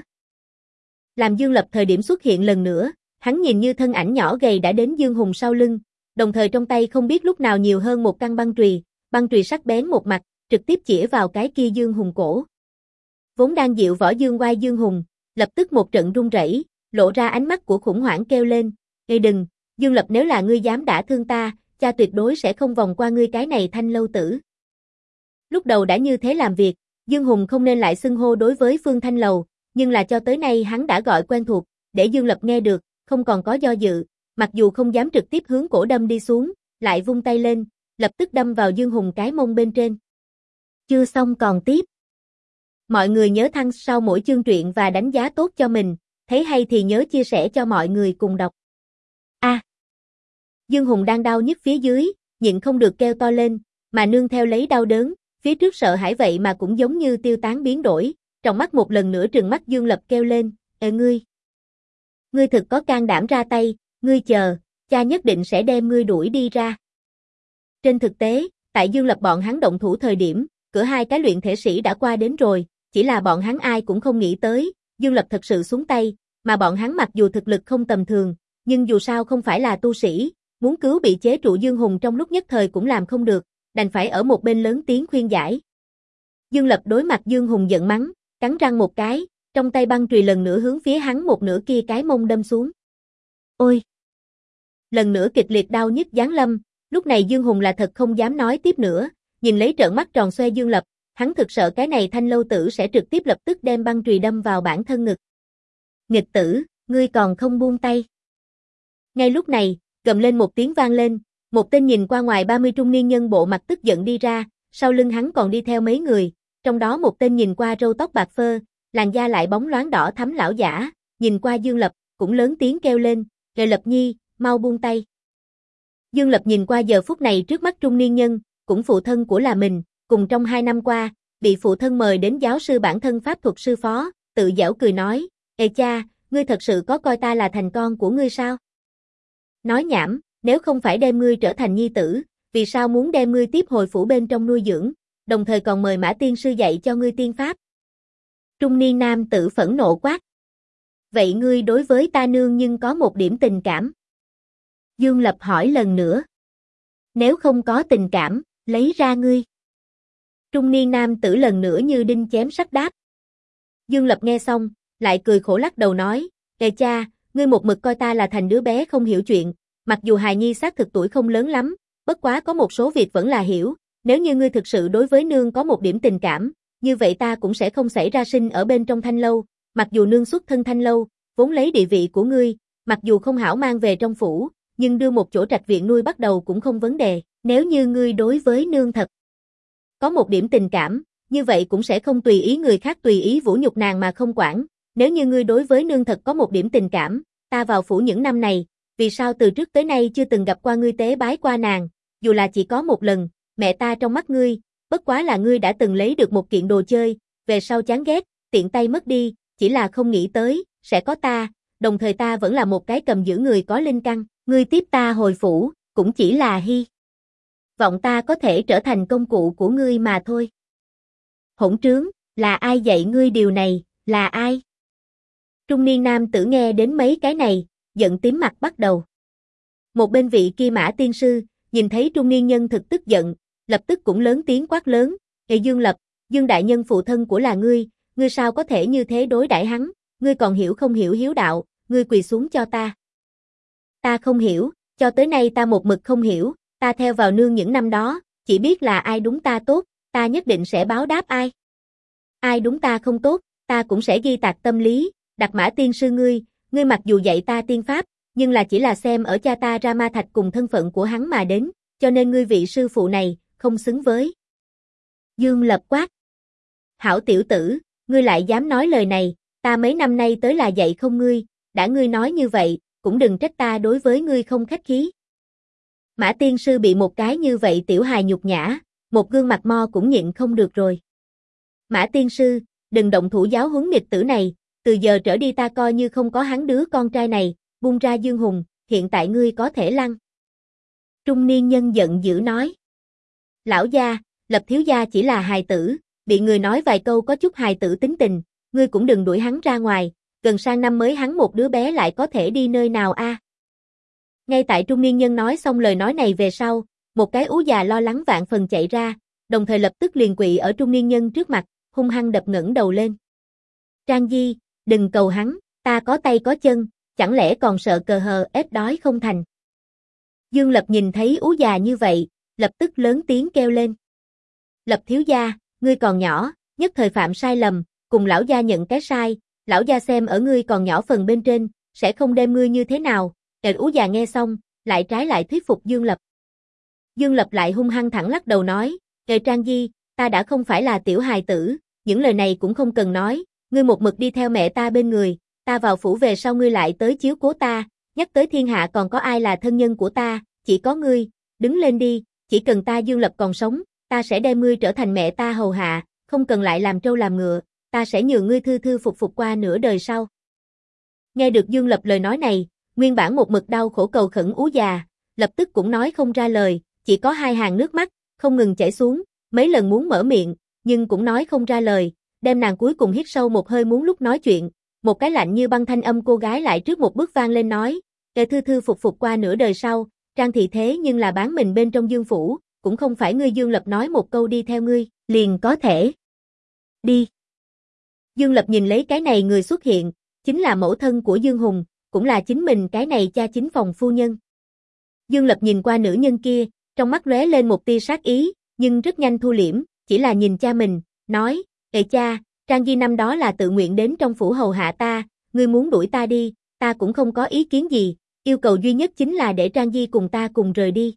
Làm Dương Lập thời điểm xuất hiện lần nữa, hắn nhìn như thân ảnh nhỏ gầy đã đến Dương Hùng sau lưng, đồng thời trong tay không biết lúc nào nhiều hơn một căn băng chùy sắc bén một mặt, trực tiếp chĩa vào cái kia Dương Hùng cổ. Vốn đang dịu võ dương oai Dương Hùng, lập tức một trận run rẩy, lộ ra ánh mắt của khủng hoảng kêu lên, "Ê Dương Lập nếu là ngươi dám đả thương ta, cha tuyệt đối sẽ không vòng qua ngươi cái này Thanh Lâu tử. Lúc đầu đã như thế làm việc, Dương Hùng không nên lại xưng hô đối với Phương Thanh Lầu, nhưng là cho tới nay hắn đã gọi quen thuộc, để Dương Lập nghe được, không còn có do dự, mặc dù không dám trực tiếp hướng cổ đâm đi xuống, lại vung tay lên, lập tức đâm vào Dương Hùng cái mông bên trên. Chưa xong còn tiếp. Mọi người nhớ thăng sau mỗi chương truyện và đánh giá tốt cho mình, thấy hay thì nhớ chia sẻ cho mọi người cùng đọc. Dương Hùng đang đau nhức phía dưới, nhịn không được kêu to lên, mà nương theo lấy đau đớn, phía trước sợ hãi vậy mà cũng giống như tiêu tán biến đổi, trong mắt một lần nữa trừng mắt Dương Lập kêu lên, ngươi thực có can đảm ra tay, ngươi chờ, cha nhất định sẽ đem ngươi đuổi đi ra. Trên thực tế, tại Dương Lập bọn hắn động thủ thời điểm, cửa hai cái luyện thể sĩ đã qua đến rồi, chỉ là bọn hắn ai cũng không nghĩ tới, Dương Lập thật sự xuống tay, mà bọn hắn mặc dù thực lực không tầm thường, nhưng dù sao không phải là tu sĩ, muốn cứu bị chế trụ Dương Hùng trong lúc nhất thời cũng làm không được, đành phải ở một bên lớn tiếng khuyên giải. Dương Lập đối mặt Dương Hùng giận mắng, cắn răng một cái, trong tay băng chùy lần nữa hướng phía hắn một nửa kia cái mông đâm xuống. Ôi! Lần nữa kịch liệt đau nhức giáng lâm, lúc này Dương Hùng là thật không dám nói tiếp nữa, nhìn lấy trợn mắt tròn xoe Dương Lập, hắn thực sợ cái này Thanh Lâu tử sẽ trực tiếp lập tức đem băng chùy đâm vào bản thân ngực. Nghịch tử, ngươi còn không buông tay. Ngay lúc này, gầm lên một tiếng vang lên, một tên nhìn qua ngoài 30 trung niên nhân bộ mặt tức giận đi ra, sau lưng hắn còn đi theo mấy người, trong đó một tên nhìn qua râu tóc bạc phơ, làn da lại bóng loáng đỏ thắm lão giả, nhìn qua Dương Lập, cũng lớn tiếng kêu lên, Lập Nhi, mau buông tay. Dương Lập nhìn qua giờ phút này trước mắt trung niên nhân, cũng phụ thân của là mình, cùng trong 2 năm qua, bị phụ thân mời đến giáo sư bản thân pháp thuật sư phó, tự giễu cười nói, cha, ngươi thật sự có coi ta là thành con của ngươi sao? Nói nhảm, nếu không phải đem ngươi trở thành nhi tử, vì sao muốn đem ngươi tiếp hồi phủ bên trong nuôi dưỡng, đồng thời còn mời Mã tiên sư dạy cho ngươi tiên pháp? Trung niên nam tử phẫn nộ quát. Vậy ngươi đối với ta nương nhưng có một điểm tình cảm? Dương Lập hỏi lần nữa. Nếu không có tình cảm, lấy ra ngươi. Trung niên nam tử lần nữa như đinh chém sắt đáp. Dương Lập nghe xong, lại cười khổ lắc đầu nói, cha, ngươi một mực coi ta là thành đứa bé không hiểu chuyện, mặc dù hài nhi xác thực tuổi không lớn lắm, bất quá có một số việc vẫn là hiểu, nếu như ngươi thực sự đối với nương có một điểm tình cảm, như vậy ta cũng sẽ không xảy ra sinh ở bên trong Thanh Lâu, mặc dù nương xuất thân Thanh Lâu, vốn lấy địa vị của ngươi, mặc dù không hảo mang về trong phủ, nhưng đưa một chỗ trạch viện nuôi bắt đầu cũng không vấn đề, nếu như ngươi đối với nương thật có một điểm tình cảm, như vậy cũng sẽ không tùy ý người khác tùy ý vũ nhục nàng mà không quản, nếu như ngươi đối với nương thật có một điểm tình cảm, ta vào phủ những năm này, vì sao từ trước tới nay chưa từng gặp qua ngươi tế bái qua nàng, dù là chỉ có một lần, mẹ ta trong mắt ngươi, bất quá là ngươi đã từng lấy được một kiện đồ chơi, về sau chán ghét, tiện tay mất đi, chỉ là không nghĩ tới, sẽ có ta, đồng thời ta vẫn là một cái cầm giữ người có linh căn, ngươi tiếp ta hồi phủ, cũng chỉ là hy vọng ta có thể trở thành công cụ của ngươi mà thôi. Hỗn trướng, là ai dạy ngươi điều này, là ai? Trung niên nam tử nghe đến mấy cái này, giận tím mặt bắt đầu. Một bên vị kia Mã tiên sư, nhìn thấy trung niên nhân thực tức giận, lập tức cũng lớn tiếng quát lớn, Dương Lập, Dương đại nhân phụ thân của là ngươi sao có thể như thế đối đãi hắn, ngươi còn hiểu không hiểu hiếu đạo, ngươi quỳ xuống cho ta. Ta không hiểu, cho tới nay ta một mực không hiểu, ta theo vào nương những năm đó, chỉ biết là ai đúng ta tốt, ta nhất định sẽ báo đáp ai. Ai đúng ta không tốt, ta cũng sẽ ghi tạc tâm lý, đặt Mã tiên sư ngươi mặc dù dạy ta tiên pháp, nhưng là chỉ là xem ở cha ta ra ma thạch cùng thân phận của hắn mà đến, cho nên ngươi vị sư phụ này, không xứng với. Dương Lập quát. Hảo tiểu tử, ngươi lại dám nói lời này, ta mấy năm nay tới là dạy không ngươi, đã ngươi nói như vậy, cũng đừng trách ta đối với ngươi không khách khí. Mã tiên sư bị một cái như vậy tiểu hài nhục nhã, một gương mặt mo cũng nhịn không được rồi. Mã tiên sư, đừng động thủ giáo huấn nghịch tử này, từ giờ trở đi ta coi như không có hắn đứa con trai này, buông ra Dương Hùng, hiện tại ngươi có thể lăn. Trung niên nhân giận dữ nói. Lão gia, Lập thiếu gia chỉ là hài tử, bị người nói vài câu có chút hài tử tính tình, ngươi cũng đừng đuổi hắn ra ngoài, gần sang năm mới hắn một đứa bé lại có thể đi nơi nào a? Ngay tại trung niên nhân nói xong lời nói này về sau, một cái ú già lo lắng vạn phần chạy ra, đồng thời lập tức liền quỵ ở trung niên nhân trước mặt, hung hăng đập ngẩng đầu lên. Trang Di, đừng cầu hắn, ta có tay có chân, chẳng lẽ còn sợ cờ hờ ép đói không thành. Dương Lập nhìn thấy Ú già như vậy, lập tức lớn tiếng kêu lên. Lập thiếu gia, ngươi còn nhỏ, nhất thời phạm sai lầm, cùng lão gia nhận cái sai, lão gia xem ở ngươi còn nhỏ phần bên trên, sẽ không đem ngươi như thế nào. Ú già nghe xong, lại trái lại thuyết phục Dương Lập. Dương Lập lại hung hăng thẳng lắc đầu nói, Trang Di, ta đã không phải là tiểu hài tử, những lời này cũng không cần nói, ngươi một mực đi theo mẹ ta bên người, ta vào phủ về sau ngươi lại tới chiếu cố ta, nhắc tới thiên hạ còn có ai là thân nhân của ta, chỉ có ngươi, đứng lên đi, chỉ cần ta Dương Lập còn sống, ta sẽ đem ngươi trở thành mẹ ta hầu hạ, không cần lại làm trâu làm ngựa, ta sẽ nhường ngươi thư thư phục phục qua nửa đời sau. Nghe được Dương Lập lời nói này, nguyên bản một mực đau khổ cầu khẩn Ú già, lập tức cũng nói không ra lời, chỉ có hai hàng nước mắt, không ngừng chảy xuống, mấy lần muốn mở miệng, nhưng cũng nói không ra lời, đem nàng cuối cùng hít sâu một hơi muốn lúc nói chuyện, một cái lạnh như băng thanh âm cô gái lại trước một bước vang lên nói, thư thư phục phục qua nửa đời sau, Trang thị thế nhưng là bán mình bên trong Dương phủ, cũng không phải ngươi Dương Lập nói một câu đi theo ngươi, liền có thể. Đi. Dương Lập nhìn lấy cái này người xuất hiện, chính là mẫu thân của Dương Hùng, cũng là chính mình cái này cha chính phòng phu nhân. Dương Lập nhìn qua nữ nhân kia, trong mắt lóe lên một tia sát ý, nhưng rất nhanh thu liễm, chỉ là nhìn cha mình, nói, cha, Trang Di năm đó là tự nguyện đến trong phủ hầu hạ ta, ngươi muốn đuổi ta đi, ta cũng không có ý kiến gì, yêu cầu duy nhất chính là để Trang Di cùng ta cùng rời đi.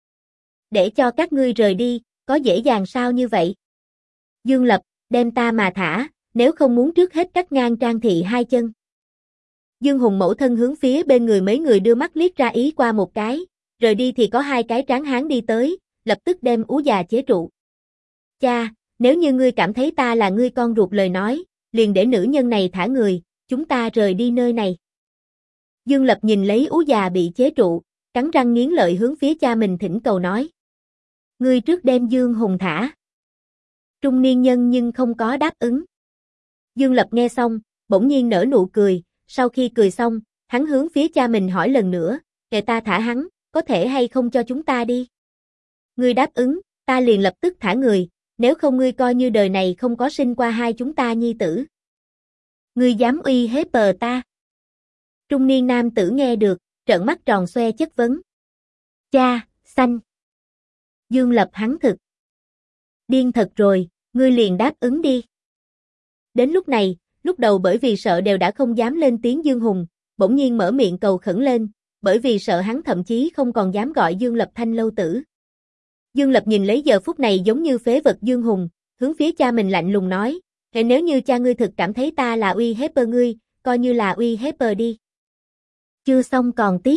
Để cho các ngươi rời đi, có dễ dàng sao như vậy? Dương Lập, đem ta mà thả, nếu không muốn trước hết cắt ngang Trang thị hai chân. Dương Hùng mẫu thân hướng phía bên người mấy người đưa mắt liếc ra ý qua một cái, rời đi thì có hai cái tráng hán đi tới, lập tức đem Ú già chế trụ. Cha, nếu như ngươi cảm thấy ta là ngươi con ruột lời nói, liền để nữ nhân này thả người, chúng ta rời đi nơi này. Dương Lập nhìn lấy Ú già bị chế trụ, cắn răng nghiến lợi hướng phía cha mình thỉnh cầu nói. Ngươi trước đem Dương Hùng thả. Trung niên nhân nhưng không có đáp ứng. Dương Lập nghe xong, bỗng nhiên nở nụ cười, sau khi cười xong, hắn hướng phía cha mình hỏi lần nữa, kệ ta thả hắn, có thể hay không cho chúng ta đi? Ngươi đáp ứng, ta liền lập tức thả người, nếu không ngươi coi như đời này không có sinh qua hai chúng ta nhi tử. Ngươi dám uy hiếp ta? Trung niên nam tử nghe được, trợn mắt tròn xoe chất vấn. Cha, xanh. Dương Lập hắn thực. Điên thật rồi, ngươi liền đáp ứng đi. Đến lúc này, lúc đầu bởi vì sợ đều đã không dám lên tiếng Dương Hùng, bỗng nhiên mở miệng cầu khẩn lên, bởi vì sợ hắn thậm chí không còn dám gọi Dương Lập thanh lâu tử. Dương Lập nhìn lấy giờ phút này giống như phế vật Dương Hùng, hướng phía cha mình lạnh lùng nói, nếu như cha ngươi thực cảm thấy ta là uy hiếp ngươi, coi như là uy hiếp đi. Chưa xong còn tiếp.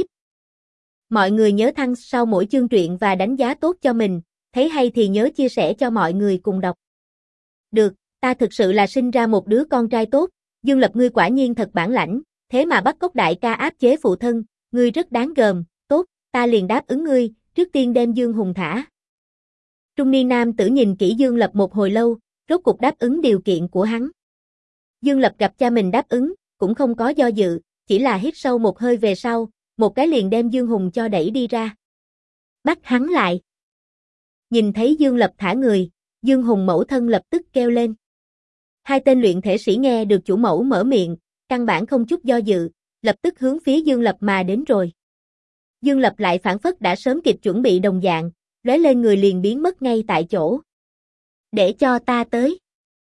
Mọi người nhớ thăng sau mỗi chương truyện và đánh giá tốt cho mình, thấy hay thì nhớ chia sẻ cho mọi người cùng đọc. Được, ta thực sự là sinh ra một đứa con trai tốt, Dương Lập ngươi quả nhiên thật bản lãnh, thế mà bắt cóc đại ca áp chế phụ thân, ngươi rất đáng gờm, tốt, ta liền đáp ứng ngươi, trước tiên đem Dương Hùng thả. Trung niên nam tử nhìn kỹ Dương Lập một hồi lâu, rốt cục đáp ứng điều kiện của hắn. Dương Lập gặp cha mình đáp ứng, cũng không có do dự, chỉ là hít sâu một hơi về sau, một cái liền đem Dương Hùng cho đẩy đi ra. Bắt hắn lại. Nhìn thấy Dương Lập thả người, Dương Hùng mẫu thân lập tức kêu lên. Hai tên luyện thể sĩ nghe được chủ mẫu mở miệng, căn bản không chút do dự, lập tức hướng phía Dương Lập mà đến rồi. Dương Lập lại phản phất đã sớm kịp chuẩn bị đồng dạng, lóe lên người liền biến mất ngay tại chỗ. Để cho ta tới.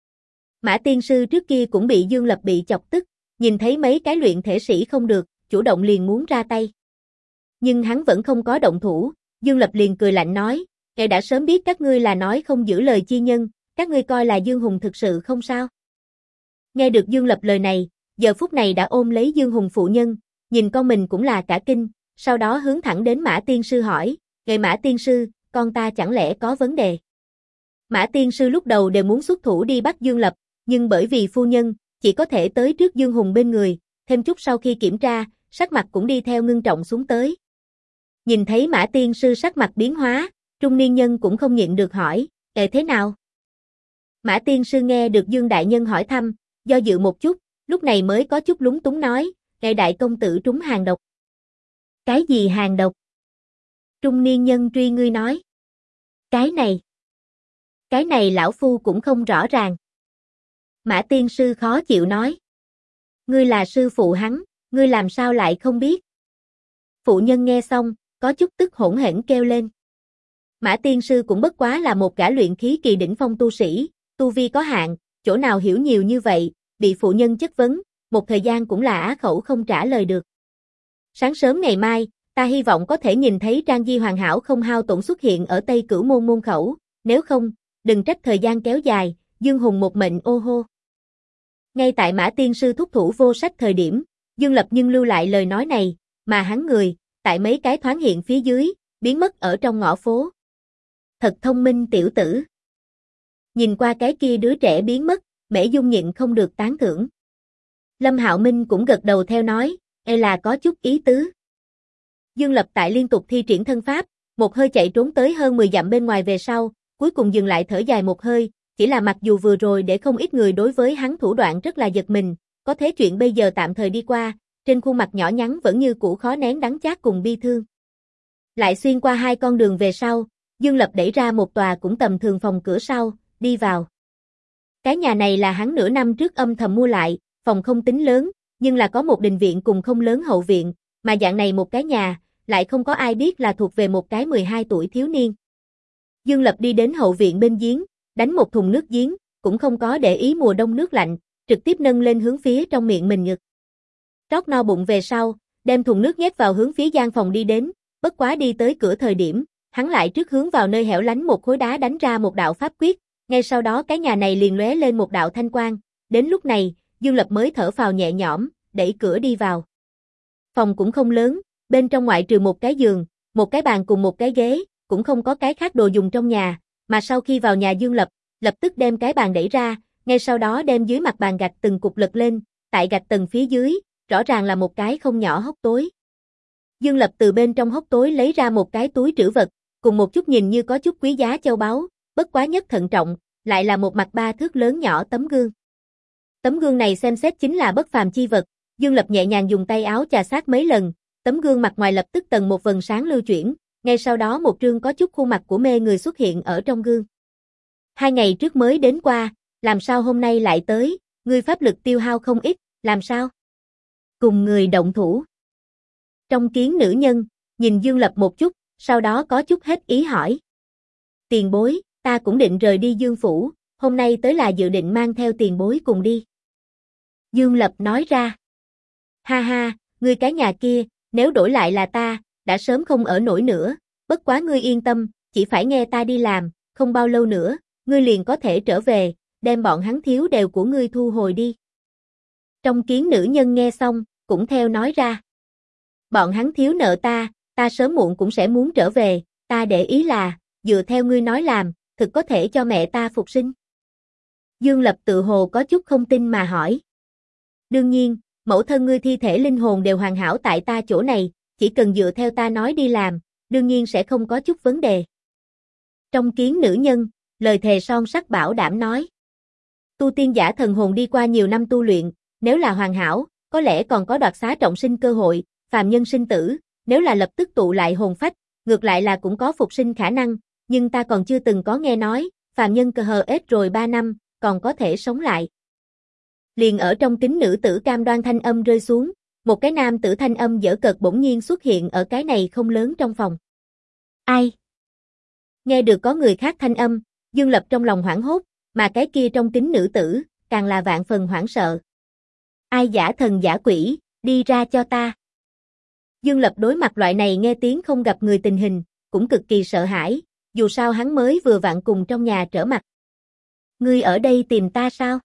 Mã tiên sư trước kia cũng bị Dương Lập bị chọc tức, nhìn thấy mấy cái luyện thể sĩ không được, chủ động liền muốn ra tay. Nhưng hắn vẫn không có động thủ, Dương Lập liền cười lạnh nói, kẻ đã sớm biết các ngươi là nói không giữ lời chi nhân, các ngươi coi là Dương Hùng thực sự không sao. Nghe được Dương Lập lời này, giờ phút này đã ôm lấy Dương Hùng phụ nhân, nhìn con mình cũng là cả kinh, sau đó hướng thẳng đến Mã tiên sư hỏi, Mã tiên sư, con ta chẳng lẽ có vấn đề? Mã tiên sư lúc đầu đều muốn xuất thủ đi bắt Dương Lập, nhưng bởi vì phu nhân, chỉ có thể tới trước Dương Hùng bên người, thêm chút sau khi kiểm tra, sắc mặt cũng đi theo ngưng trọng xuống tới. Nhìn thấy Mã tiên sư sắc mặt biến hóa, trung niên nhân cũng không nhịn được hỏi, thế nào? Mã tiên sư nghe được Dương đại nhân hỏi thăm, do dự một chút, lúc này mới có chút lúng túng nói, đại công tử trúng hàng độc. Cái gì hàng độc? Trung niên nhân truy ngươi nói. Cái này lão phu cũng không rõ ràng. Mã tiên sư khó chịu nói. Ngươi là sư phụ hắn, ngươi làm sao lại không biết? Phụ nhân nghe xong, có chút tức hỗn hển kêu lên. Mã tiên sư cũng bất quá là một gã luyện khí kỳ đỉnh phong tu sĩ, tu vi có hạn, chỗ nào hiểu nhiều như vậy, bị phụ nhân chất vấn, một thời gian cũng là á khẩu không trả lời được. Sáng sớm ngày mai, ta hy vọng có thể nhìn thấy Trang Di hoàn hảo không hao tổn xuất hiện ở Tây Cửu Môn môn khẩu, nếu không, đừng trách thời gian kéo dài, Dương Hùng một mệnh ô hô. Ngay tại Mã tiên sư thúc thủ vô sách thời điểm, Dương Lập nhưng lưu lại lời nói này, mà hắn người, tại mấy cái thoáng hiện phía dưới, biến mất ở trong ngõ phố. Thật thông minh tiểu tử. Nhìn qua cái kia đứa trẻ biến mất, Mễ Dung nhịn không được tán thưởng. Lâm Hạo Minh cũng gật đầu theo nói, là có chút ý tứ. Dương Lập tại liên tục thi triển thân pháp, một hơi chạy trốn tới hơn 10 dặm bên ngoài về sau, cuối cùng dừng lại thở dài một hơi, chỉ là mặc dù vừa rồi để không ít người đối với hắn thủ đoạn rất là giật mình, có thế chuyện bây giờ tạm thời đi qua, trên khuôn mặt nhỏ nhắn vẫn như cũ khó nén đắng chát cùng bi thương. Lại xuyên qua hai con đường về sau, Dương Lập đẩy ra một tòa cũng tầm thường phòng cửa sau, đi vào. Cái nhà này là hắn nửa năm trước âm thầm mua lại, phòng không tính lớn, nhưng là có một đình viện cùng không lớn hậu viện, mà dạng này một cái nhà, lại không có ai biết là thuộc về một cái 12 tuổi thiếu niên. Dương Lập đi đến hậu viện bên giếng, đánh một thùng nước giếng, cũng không có để ý mùa đông nước lạnh, trực tiếp nâng lên hướng phía trong miệng mình ngực. Rót no bụng về sau, đem thùng nước nhét vào hướng phía gian phòng đi đến, bất quá đi tới cửa thời điểm, hắn lại trước hướng vào nơi hẻo lánh một khối đá đánh ra một đạo pháp quyết, ngay sau đó cái nhà này liền lóe lên một đạo thanh quang, đến lúc này, Dương Lập mới thở phào nhẹ nhõm, đẩy cửa đi vào. Phòng cũng không lớn, bên trong ngoại trừ một cái giường, một cái bàn cùng một cái ghế, cũng không có cái khác đồ dùng trong nhà, mà sau khi vào nhà Dương Lập, lập tức đem cái bàn đẩy ra, ngay sau đó đem dưới mặt bàn gạch từng cục lật lên, tại gạch tầng phía dưới, rõ ràng là một cái không nhỏ hốc tối. Dương Lập từ bên trong hốc tối lấy ra một cái túi trữ vật, cùng một chút nhìn như có chút quý giá châu báu, bất quá nhất thận trọng, lại là một mặt 3 thước lớn nhỏ tấm gương. Tấm gương này xem xét chính là bất phàm chi vật, Dương Lập nhẹ nhàng dùng tay áo chà sát mấy lần, tấm gương mặt ngoài lập tức tầng một vầng sáng lưu chuyển, ngay sau đó một trương có chút khuôn mặt của mê người xuất hiện ở trong gương. 2 ngày trước mới đến qua, làm sao hôm nay lại tới, ngươi pháp lực tiêu hao không ít, làm sao? Cùng người động thủ. Trong kiến nữ nhân, nhìn Dương Lập một chút, sau đó có chút hết ý hỏi. Tiền bối, ta cũng định rời đi Dương Phủ, hôm nay tới là dự định mang theo tiền bối cùng đi. Dương Lập nói ra. Ha ha, ngươi cái nhà kia, nếu đổi lại là ta, đã sớm không ở nổi nữa, bất quá ngươi yên tâm, chỉ phải nghe ta đi làm, không bao lâu nữa, ngươi liền có thể trở về, đem bọn hắn thiếu đều của ngươi thu hồi đi. Trong kiến nữ nhân nghe xong, cũng theo nói ra. Bọn hắn thiếu nợ ta sớm muộn cũng sẽ muốn trở về, ta để ý là, dựa theo ngươi nói làm, thực có thể cho mẹ ta phục sinh. Dương Lập tự hồ có chút không tin mà hỏi. Đương nhiên, mẫu thân ngươi thi thể linh hồn đều hoàn hảo tại ta chỗ này, chỉ cần dựa theo ta nói đi làm, đương nhiên sẽ không có chút vấn đề. Trong kiến nữ nhân, lời thề son sắt bảo đảm nói. Tu tiên giả thần hồn đi qua nhiều năm tu luyện, nếu là hoàn hảo, có lẽ còn có đoạt xá trọng sinh cơ hội, phàm nhân sinh tử, nếu là lập tức tụ lại hồn phách, ngược lại là cũng có phục sinh khả năng, nhưng ta còn chưa từng có nghe nói, phàm nhân cơ hờ ết rồi 3 năm, còn có thể sống lại. Liền ở trong kính nữ tử cam đoan thanh âm rơi xuống, một cái nam tử thanh âm dở cợt bỗng nhiên xuất hiện ở cái này không lớn trong phòng. Ai? Nghe được có người khác thanh âm, Dương Lập trong lòng hoảng hốt, mà cái kia trong kính nữ tử, càng là vạn phần hoảng sợ. Ai giả thần giả quỷ, đi ra cho ta. Dương Lập đối mặt loại này nghe tiếng không gặp người tình hình, cũng cực kỳ sợ hãi, dù sao hắn mới vừa vặn cùng trong nhà trở mặt. Ngươi ở đây tìm ta sao?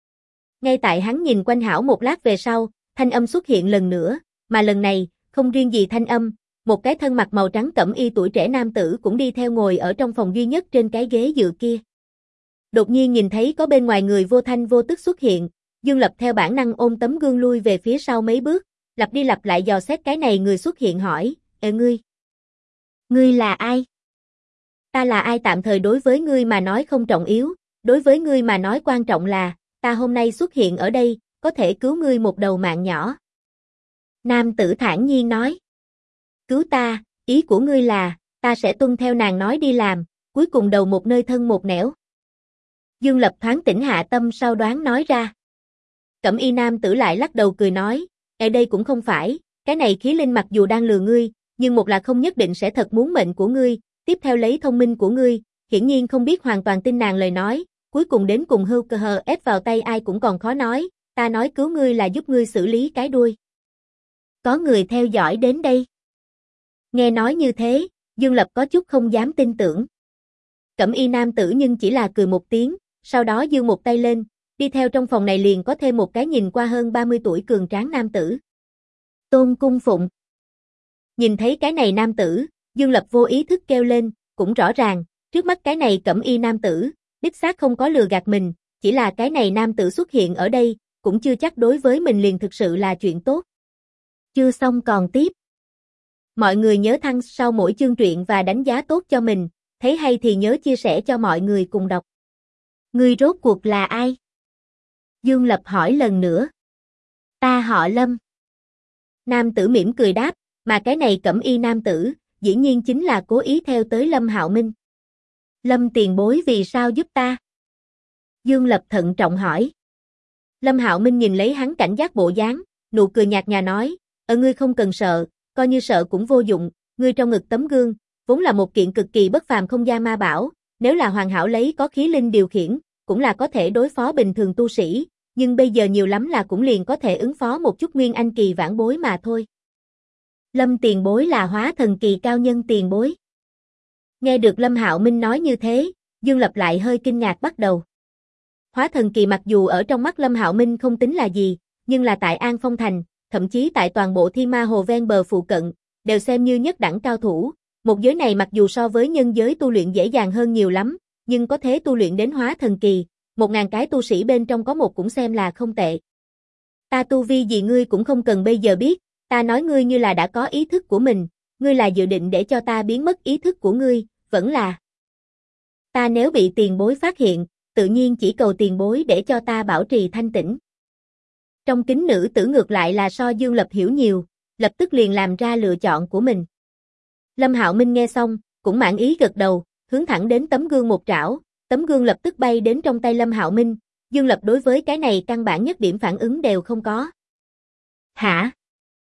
Ngay tại hắn nhìn quanh hảo một lát về sau, thanh âm xuất hiện lần nữa, mà lần này, không riêng gì thanh âm, một cái thân mặc màu trắng cẩm y tuổi trẻ nam tử cũng đi theo ngồi ở trong phòng duy nhất trên cái ghế dựa kia. Đột nhiên nhìn thấy có bên ngoài người vô thanh vô tức xuất hiện, Dương Lập theo bản năng ôm tấm gương lui về phía sau mấy bước, lặp đi lặp lại dò xét cái này người xuất hiện hỏi, ngươi? Ngươi là ai? Ta là ai tạm thời đối với ngươi mà nói không trọng yếu, đối với ngươi mà nói quan trọng là, ta hôm nay xuất hiện ở đây, có thể cứu ngươi một đầu mạng nhỏ. Nam tử thản nhiên nói. Cứu ta, ý của ngươi là, ta sẽ tuân theo nàng nói đi làm, cuối cùng đầu một nơi thân một nẻo. Dương Lập thoáng tỉnh hạ tâm sau đoán nói ra. Cẩm y nam tử lại lắc đầu cười nói, đây cũng không phải, cái này khí linh mặc dù đang lừa ngươi, nhưng một là không nhất định sẽ thật muốn mệnh của ngươi, tiếp theo lấy thông minh của ngươi, hiển nhiên không biết hoàn toàn tin nàng lời nói, cuối cùng đến cùng hưu cơ hờ ép vào tay ai cũng còn khó nói, ta nói cứu ngươi là giúp ngươi xử lý cái đuôi. Có người theo dõi đến đây. Nghe nói như thế, Dương Lập có chút không dám tin tưởng. Cẩm y nam tử nhưng chỉ là cười một tiếng, sau đó giương một tay lên, đi theo trong phòng này liền có thêm một cái nhìn qua hơn 30 tuổi cường tráng nam tử. Tôn Cung Phụng. Nhìn thấy cái này nam tử, Dương Lập vô ý thức kêu lên, cũng rõ ràng, trước mắt cái này cẩm y nam tử, đích xác không có lừa gạt mình, chỉ là cái này nam tử xuất hiện ở đây, cũng chưa chắc đối với mình liền thực sự là chuyện tốt. Chưa xong còn tiếp. Mọi người nhớ thăng sau mỗi chương truyện và đánh giá tốt cho mình, thấy hay thì nhớ chia sẻ cho mọi người cùng đọc. Ngươi rốt cuộc là ai? Dương Lập hỏi lần nữa. Ta họ Lâm. Nam tử mỉm cười đáp, mà cái này cẩm y nam tử, dĩ nhiên chính là cố ý theo tới Lâm Hạo Minh. Lâm tiền bối vì sao giúp ta? Dương Lập thận trọng hỏi. Lâm Hạo Minh nhìn lấy hắn cảnh giác bộ dáng, nụ cười nhạt nhòa nói, ngươi không cần sợ, coi như sợ cũng vô dụng, ngươi trong ngực tấm gương, vốn là một kiện cực kỳ bất phàm không gian ma bảo, nếu là hoàn hảo lấy có khí linh điều khiển, cũng là có thể đối phó bình thường tu sĩ, nhưng bây giờ nhiều lắm là cũng liền có thể ứng phó một chút nguyên anh kỳ vãn bối mà thôi. Lâm tiền bối là hóa thần kỳ cao nhân tiền bối. Nghe được Lâm Hạo Minh nói như thế, Dương Lập lại hơi kinh ngạc bắt đầu. Hóa thần kỳ mặc dù ở trong mắt Lâm Hạo Minh không tính là gì, nhưng là tại An Phong Thành, thậm chí tại toàn bộ Thiên Ma Hồ ven bờ phụ cận, đều xem như nhất đẳng cao thủ. Một giới này mặc dù so với nhân giới tu luyện dễ dàng hơn nhiều lắm, nhưng có thế tu luyện đến hóa thần kỳ, 1000 cái tu sĩ bên trong có một cũng xem là không tệ. Ta tu vi gì ngươi cũng không cần bây giờ biết, ta nói ngươi như là đã có ý thức của mình, ngươi là dự định để cho ta biến mất ý thức của ngươi, vẫn là. Ta nếu bị tiền bối phát hiện, tự nhiên chỉ cầu tiền bối để cho ta bảo trì thanh tĩnh. Trong kính nữ tử ngược lại là so Dương Lập hiểu nhiều, lập tức liền làm ra lựa chọn của mình. Lâm Hạo Minh nghe xong, cũng mãn ý gật đầu, hướng thẳng đến tấm gương một trảo, tấm gương lập tức bay đến trong tay Lâm Hạo Minh, Dương Lập đối với cái này căn bản nhất điểm phản ứng đều không có. Hả?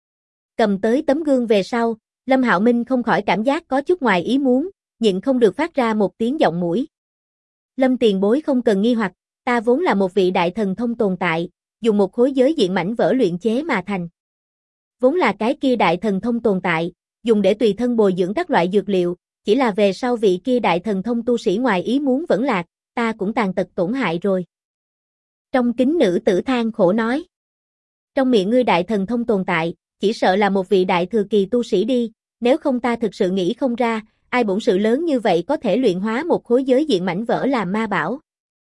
Cầm tới tấm gương về sau, Lâm Hạo Minh không khỏi cảm giác có chút ngoài ý muốn, nhịn không được phát ra một tiếng giọng mũi. Lâm tiền bối không cần nghi hoặc, ta vốn là một vị đại thần thông tồn tại, dùng một khối giới diện mảnh vỡ luyện chế mà thành. Vốn là cái kia đại thần thông tồn tại, dùng để tùy thân bồi dưỡng các loại dược liệu, chỉ là về sau vị kia đại thần thông tu sĩ ngoài ý muốn vẫn lạc, ta cũng tàn tật tổn hại rồi. Trong kính nữ tử than khổ nói. Trong miệng ngươi đại thần thông tồn tại, chỉ sợ là một vị đại thừa kỳ tu sĩ đi, nếu không ta thực sự nghĩ không ra, ai bổn sự lớn như vậy có thể luyện hóa một khối giới diện mảnh vỡ làm ma bảo.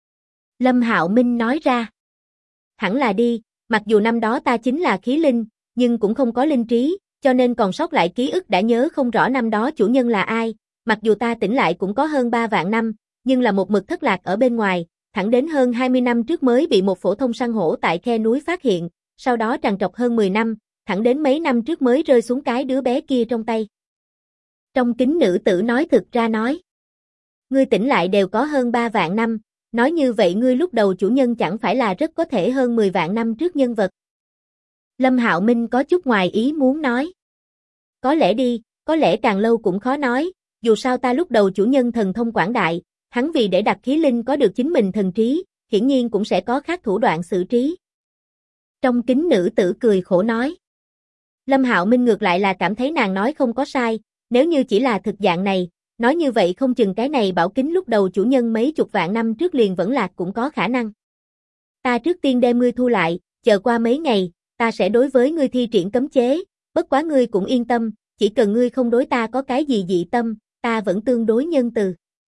Lâm Hạo Minh nói ra. Hẳn là đi, mặc dù năm đó ta chính là khí linh, nhưng cũng không có linh trí, cho nên còn sót lại ký ức đã nhớ không rõ năm đó chủ nhân là ai, mặc dù ta tỉnh lại cũng có hơn 3 vạn năm, nhưng là một mực thất lạc ở bên ngoài, thẳng đến hơn 20 năm trước mới bị một phổ thông săn hổ tại khe núi phát hiện, sau đó trằn trọc hơn 10 năm, thẳng đến mấy năm trước mới rơi xuống cái đứa bé kia trong tay. Trong kính nữ tử nói thực ra nói. Ngươi tỉnh lại đều có hơn 3 vạn năm, nói như vậy ngươi lúc đầu chủ nhân chẳng phải là rất có thể hơn 10 vạn năm trước nhân vật. Lâm Hạo Minh có chút ngoài ý muốn nói. Có lẽ đi, có lẽ càng lâu cũng khó nói, dù sao ta lúc đầu chủ nhân thần thông quảng đại, hắn vì để đặt khí linh có được chính mình thần trí, hiển nhiên cũng sẽ có khác thủ đoạn xử trí. Trong kính nữ tử cười khổ nói. Lâm Hạo Minh ngược lại là cảm thấy nàng nói không có sai, nếu như chỉ là thực dạng này, nói như vậy không chừng cái này bảo kính lúc đầu chủ nhân mấy chục vạn năm trước liền vẫn lạc cũng có khả năng. Ta trước tiên đem ngươi thu lại, chờ qua mấy ngày, ta sẽ đối với ngươi thi triển cấm chế, bất quá ngươi cũng yên tâm, chỉ cần ngươi không đối ta có cái gì dị tâm, ta vẫn tương đối nhân từ.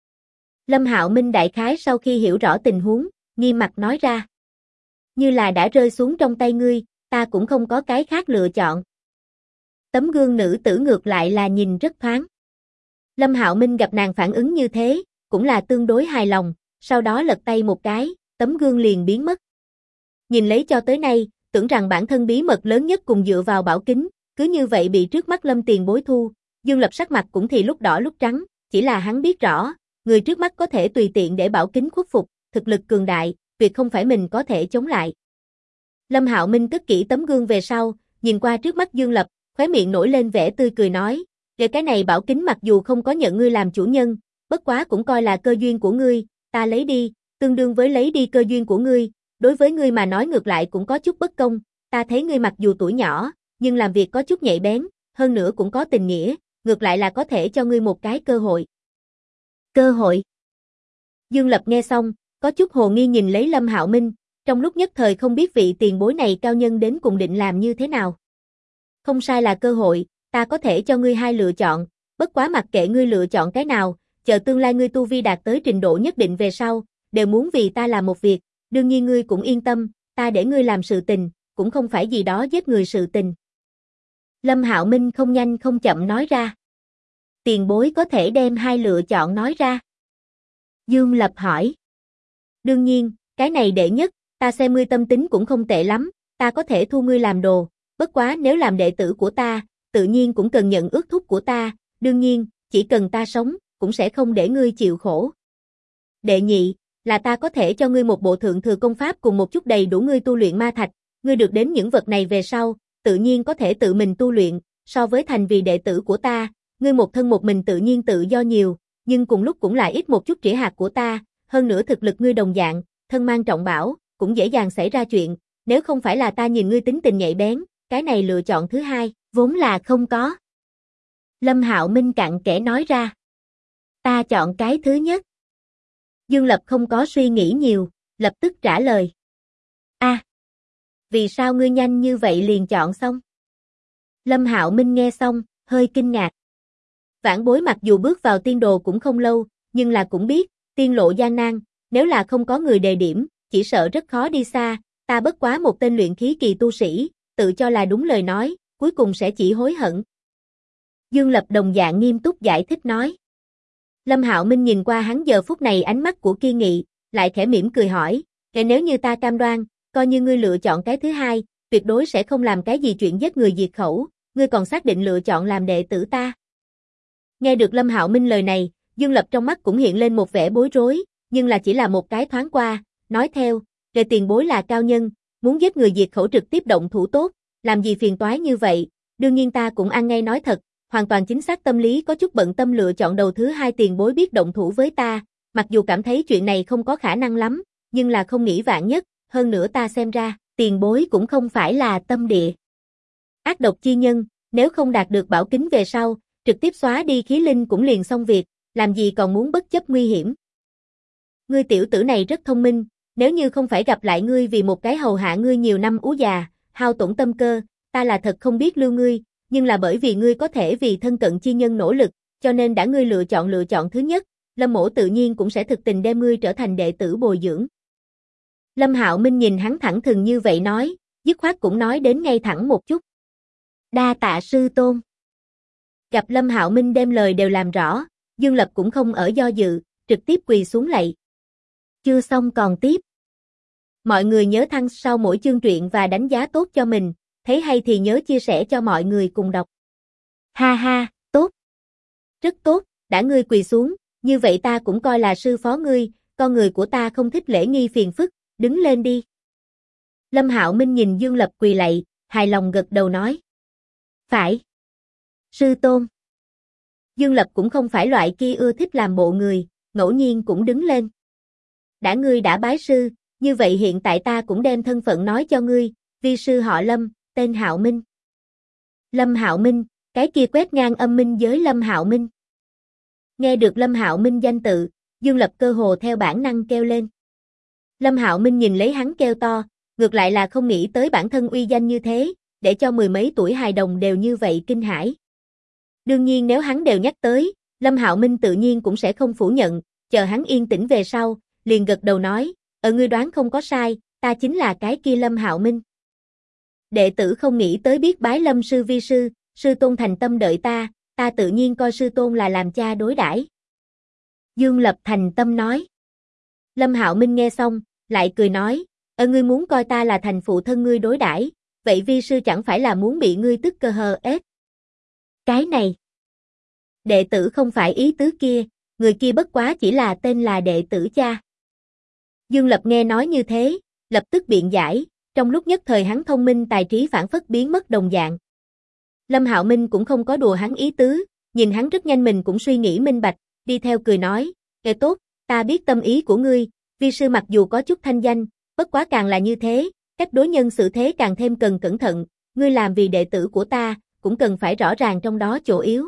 Lâm Hạo Minh đại khái sau khi hiểu rõ tình huống, nghiêm mặt nói ra. Như là đã rơi xuống trong tay ngươi, ta cũng không có cái khác lựa chọn. Tấm gương nữ tử ngược lại là nhìn rất thoáng. Lâm Hạo Minh gặp nàng phản ứng như thế, cũng là tương đối hài lòng, sau đó lật tay một cái, tấm gương liền biến mất. Nhìn lấy cho tới nay, tưởng rằng bản thân bí mật lớn nhất cùng dựa vào bảo kính, cứ như vậy bị trước mắt Lâm tiền bối thu, Dương Lập sắc mặt cũng thì lúc đỏ lúc trắng, chỉ là hắn biết rõ, người trước mắt có thể tùy tiện để bảo kính khuất phục, thực lực cường đại, việc không phải mình có thể chống lại. Lâm Hạo Minh cất kỹ tấm gương về sau, nhìn qua trước mắt Dương Lập, khóe miệng nổi lên vẻ tươi cười nói, Về cái này bảo kính mặc dù không có nhận ngươi làm chủ nhân, bất quá cũng coi là cơ duyên của ngươi, ta lấy đi, tương đương với lấy đi cơ duyên của ngươi, đối với ngươi mà nói ngược lại cũng có chút bất công, ta thấy ngươi mặc dù tuổi nhỏ, nhưng làm việc có chút nhạy bén, hơn nữa cũng có tình nghĩa, ngược lại là có thể cho ngươi một cái cơ hội. Cơ hội? Dương Lập nghe xong, có chút hồ nghi nhìn lấy Lâm Hạo Minh, trong lúc nhất thời không biết vị tiền bối này cao nhân đến cùng định làm như thế nào. Không sai là cơ hội, ta có thể cho ngươi hai lựa chọn, bất quá mặc kệ ngươi lựa chọn cái nào, chờ tương lai ngươi tu vi đạt tới trình độ nhất định về sau, đều muốn vì ta làm một việc, đương nhiên ngươi cũng yên tâm, ta để ngươi làm sự tình, cũng không phải gì đó giết người sự tình. Lâm Hạo Minh không nhanh không chậm nói ra. Tiền bối có thể đem hai lựa chọn nói ra. Dương Lập hỏi. Đương nhiên, cái này đệ nhất, ta xem ngươi tâm tính cũng không tệ lắm, ta có thể thu ngươi làm đồ, bất quá nếu làm đệ tử của ta, tự nhiên cũng cần nhận ước thúc của ta, đương nhiên, chỉ cần ta sống, cũng sẽ không để ngươi chịu khổ. Đệ nhị, là ta có thể cho ngươi một bộ thượng thừa công pháp cùng một chút đầy đủ ngươi tu luyện ma thạch, ngươi được đến những vật này về sau, tự nhiên có thể tự mình tu luyện, so với thành vì đệ tử của ta, ngươi một thân một mình tự nhiên tự do nhiều, nhưng cùng lúc cũng là ít một chút trĩ hạt của ta, hơn nữa thực lực ngươi đồng dạng, thân mang trọng bảo, cũng dễ dàng xảy ra chuyện, nếu không phải là ta nhìn ngươi tính tình nhạy bén, cái này lựa chọn thứ hai, vốn là không có. Lâm Hạo Minh cặn kẽ nói ra. Ta chọn cái thứ nhất. Dương Lập không có suy nghĩ nhiều, lập tức trả lời. Vì sao ngươi nhanh như vậy liền chọn xong? Lâm Hạo Minh nghe xong, hơi kinh ngạc. Vãn Bối mặc dù bước vào tiên đồ cũng không lâu, nhưng là cũng biết, tiên lộ gian nan, nếu là không có người đề điểm, chỉ sợ rất khó đi xa, ta bất quá một tên luyện khí kỳ tu sĩ, tự cho là đúng lời nói, cuối cùng sẽ chỉ hối hận. Dương Lập đồng dạng nghiêm túc giải thích nói. Lâm Hạo Minh nhìn qua hắn giờ phút này ánh mắt của kiên nghị, lại khẽ mỉm cười hỏi, nếu như ta cam đoan, coi như ngươi lựa chọn cái thứ hai, tuyệt đối sẽ không làm cái gì chuyện giết người diệt khẩu, ngươi còn xác định lựa chọn làm đệ tử ta. Nghe được Lâm Hạo Minh lời này, Dương Lập trong mắt cũng hiện lên một vẻ bối rối, nhưng là chỉ là một cái thoáng qua, nói theo, về tiền bối là cao nhân, muốn giết người diệt khẩu trực tiếp động thủ tốt, làm gì phiền toái như vậy, đương nhiên ta cũng ăn ngay nói thật, hoàn toàn chính xác tâm lý có chút bận tâm lựa chọn đầu thứ hai tiền bối biết động thủ với ta, mặc dù cảm thấy chuyện này không có khả năng lắm, nhưng là không nghĩ vạn nhất, hơn nữa ta xem ra, tiền bối cũng không phải là tâm địa ác độc chi nhân, nếu không đạt được bảo kính về sau, trực tiếp xóa đi khí linh cũng liền xong việc, làm gì còn muốn bất chấp nguy hiểm. Ngươi tiểu tử này rất thông minh, nếu như không phải gặp lại ngươi vì một cái hầu hạ ngươi nhiều năm ú già, hao tổn tâm cơ, ta là thật không biết lưu ngươi, nhưng là bởi vì ngươi có thể vì thân cận chi nhân nỗ lực, cho nên đã ngươi lựa chọn thứ nhất, Lâm mỗ tự nhiên cũng sẽ thực tình đem ngươi trở thành đệ tử bồi dưỡng. Lâm Hạo Minh nhìn hắn thẳng thừng như vậy nói, dứt khoát cũng nói đến ngay thẳng một chút. Đa tạ sư tôn. Gặp Lâm Hạo Minh đem lời đều làm rõ, Dương Lập cũng không ở do dự, trực tiếp quỳ xuống lạy. Chưa xong còn tiếp. Mọi người nhớ thăng sau mỗi chương truyện và đánh giá tốt cho mình, thấy hay thì nhớ chia sẻ cho mọi người cùng đọc. Ha ha, tốt. Rất tốt, đã ngươi quỳ xuống, như vậy ta cũng coi là sư phó ngươi, con người của ta không thích lễ nghi phiền phức, đứng lên đi. Lâm Hạo Minh nhìn Dương Lập quỳ lạy, hài lòng gật đầu nói. Phải. Sư tôn. Dương Lập cũng không phải loại kia ưa thích làm bộ người, ngẫu nhiên cũng đứng lên. Đã ngươi đã bái sư, như vậy hiện tại ta cũng đem thân phận nói cho ngươi, vi sư họ Lâm, tên Hạo Minh. Lâm Hạo Minh, cái kia quét ngang âm minh giới Lâm Hạo Minh. Nghe được Lâm Hạo Minh danh tự, Dương Lập cơ hồ theo bản năng kêu lên. Lâm Hạo Minh nhìn lấy hắn kêu to, ngược lại là không nghĩ tới bản thân uy danh như thế, để cho mười mấy tuổi hài đồng đều như vậy kinh hãi. Đương nhiên nếu hắn đều nhắc tới, Lâm Hạo Minh tự nhiên cũng sẽ không phủ nhận, chờ hắn yên tĩnh về sau, liền gật đầu nói, ngươi đoán không có sai, ta chính là cái kia Lâm Hạo Minh. Đệ tử không nghĩ tới biết bái Lâm sư vi sư, sư tôn thành tâm đợi ta, ta tự nhiên coi sư tôn là làm cha đối đãi. Dương Lập thành tâm nói. Lâm Hạo Minh nghe xong, lại cười nói, ngươi muốn coi ta là thành phụ thân ngươi đối đãi, vậy vi sư chẳng phải là muốn bị ngươi tức cơ hờ ết. Cái này. Đệ tử không phải ý tứ kia, người kia bất quá chỉ là tên là đệ tử cha. Dương Lập nghe nói như thế, lập tức biện giải, trong lúc nhất thời hắn thông minh tài trí phản phất biến mất đồng dạng. Lâm Hạo Minh cũng không có đùa hắn ý tứ, nhìn hắn rất nhanh mình cũng suy nghĩ minh bạch, đi theo cười nói, "Kệ tốt, ta biết tâm ý của ngươi, vi sư mặc dù có chút thanh danh, bất quá càng là như thế, cách đối nhân xử thế càng thêm cần cẩn thận, ngươi làm vì đệ tử của ta, cũng cần phải rõ ràng trong đó chỗ yếu.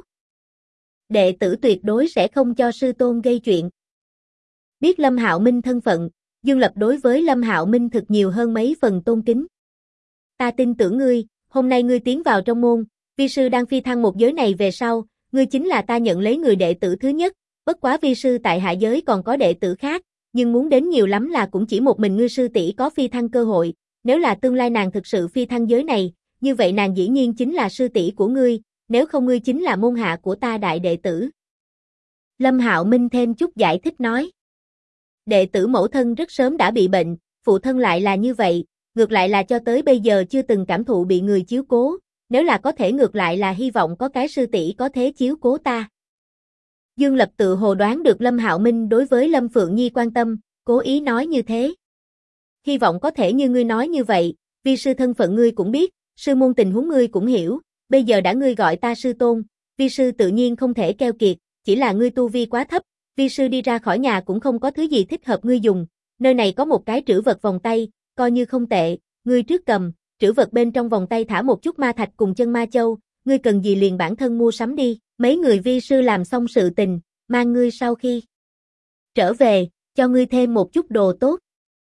Đệ tử tuyệt đối sẽ không cho sư tôn gây chuyện." Biết Lâm Hạo Minh thân phận, Dương Lập đối với Lâm Hạo Minh thực nhiều hơn mấy phần tôn kính. "Ta tin tưởng ngươi, hôm nay ngươi tiến vào trong môn, vi sư đang phi thăng một giới này về sau, ngươi chính là ta nhận lấy người đệ tử thứ nhất, bất quá vi sư tại hạ giới còn có đệ tử khác, nhưng muốn đến nhiều lắm là cũng chỉ một mình ngươi sư tỷ có phi thăng cơ hội, nếu là tương lai nàng thực sự phi thăng giới này, như vậy nàng dĩ nhiên chính là sư tỷ của ngươi, nếu không ngươi chính là môn hạ của ta đại đệ tử." Lâm Hạo Minh thêm chút giải thích nói. Đệ tử mẫu thân rất sớm đã bị bệnh, phụ thân lại là như vậy, ngược lại là cho tới bây giờ chưa từng cảm thụ bị người chiếu cố, nếu là có thể ngược lại là hy vọng có cái sư tỷ có thế chiếu cố ta. Dương Lập tự hồ đoán được Lâm Hạo Minh đối với Lâm Phượng Nhi quan tâm, cố ý nói như thế. "Hy vọng có thể như ngươi nói như vậy, vi sư thân phận ngươi cũng biết, sư môn tình huống ngươi cũng hiểu, bây giờ đã ngươi gọi ta sư tôn, vi sư tự nhiên không thể keo kiệt, chỉ là ngươi tu vi quá thấp, vi sư đi ra khỏi nhà cũng không có thứ gì thích hợp ngươi dùng, nơi này có một cái trữ vật vòng tay, coi như không tệ, ngươi trước cầm, trữ vật bên trong vòng tay thả một chút ma thạch cùng chân ma châu, ngươi cần gì liền bản thân mua sắm đi, mấy người vi sư làm xong sự tình, mang ngươi sau khi trở về, cho ngươi thêm một chút đồ tốt."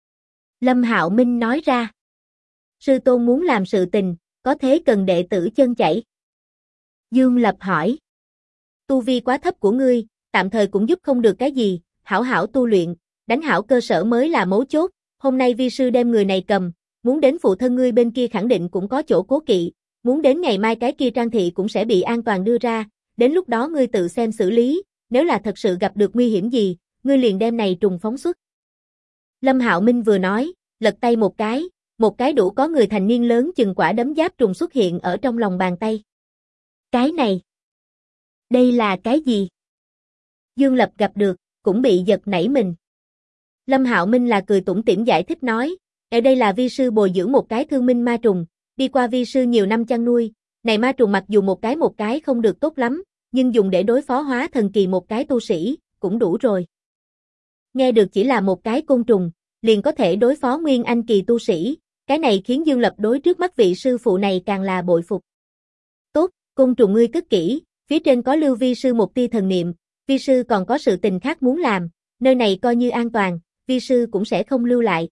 Lâm Hạo Minh nói ra. "Sư tôn muốn làm sự tình, có thế cần đệ tử chân chảy?" Dương Lập hỏi. "Tu vi quá thấp của ngươi, tạm thời cũng giúp không được cái gì, hảo hảo tu luyện, đánh hảo cơ sở mới là mấu chốt, hôm nay vi sư đem người này cầm, muốn đến phụ thân ngươi bên kia khẳng định cũng có chỗ cố kỵ, muốn đến ngày mai cái kia Trang thị cũng sẽ bị an toàn đưa ra, đến lúc đó ngươi tự xem xử lý, nếu là thật sự gặp được nguy hiểm gì, ngươi liền đem này trùng phóng xuất." Lâm Hạo Minh vừa nói, lật tay một cái đủ có người thành niên lớn chừng quả đấm giáp trùng xuất hiện ở trong lòng bàn tay. "Cái này, đây là cái gì?" Dương Lập gặp được, cũng bị giật nảy mình. Lâm Hạo Minh là cười tủm tỉm giải thích nói, "Ở đây là vi sư bồi dưỡng một cái thương minh ma trùng, đi qua vi sư nhiều năm chăn nuôi, này ma trùng mặc dù một cái không được tốt lắm, nhưng dùng để đối phó hóa thần kỳ một cái tu sĩ, cũng đủ rồi." Nghe được chỉ là một cái côn trùng, liền có thể đối phó nguyên anh kỳ tu sĩ, cái này khiến Dương Lập đối trước mắt vị sư phụ này càng là bội phục. "Tốt, côn trùng ngươi cất kỹ, phía trên có lưu vi sư một tia thần niệm, vi sư còn có sự tình khác muốn làm, nơi này coi như an toàn, vi sư cũng sẽ không lưu lại."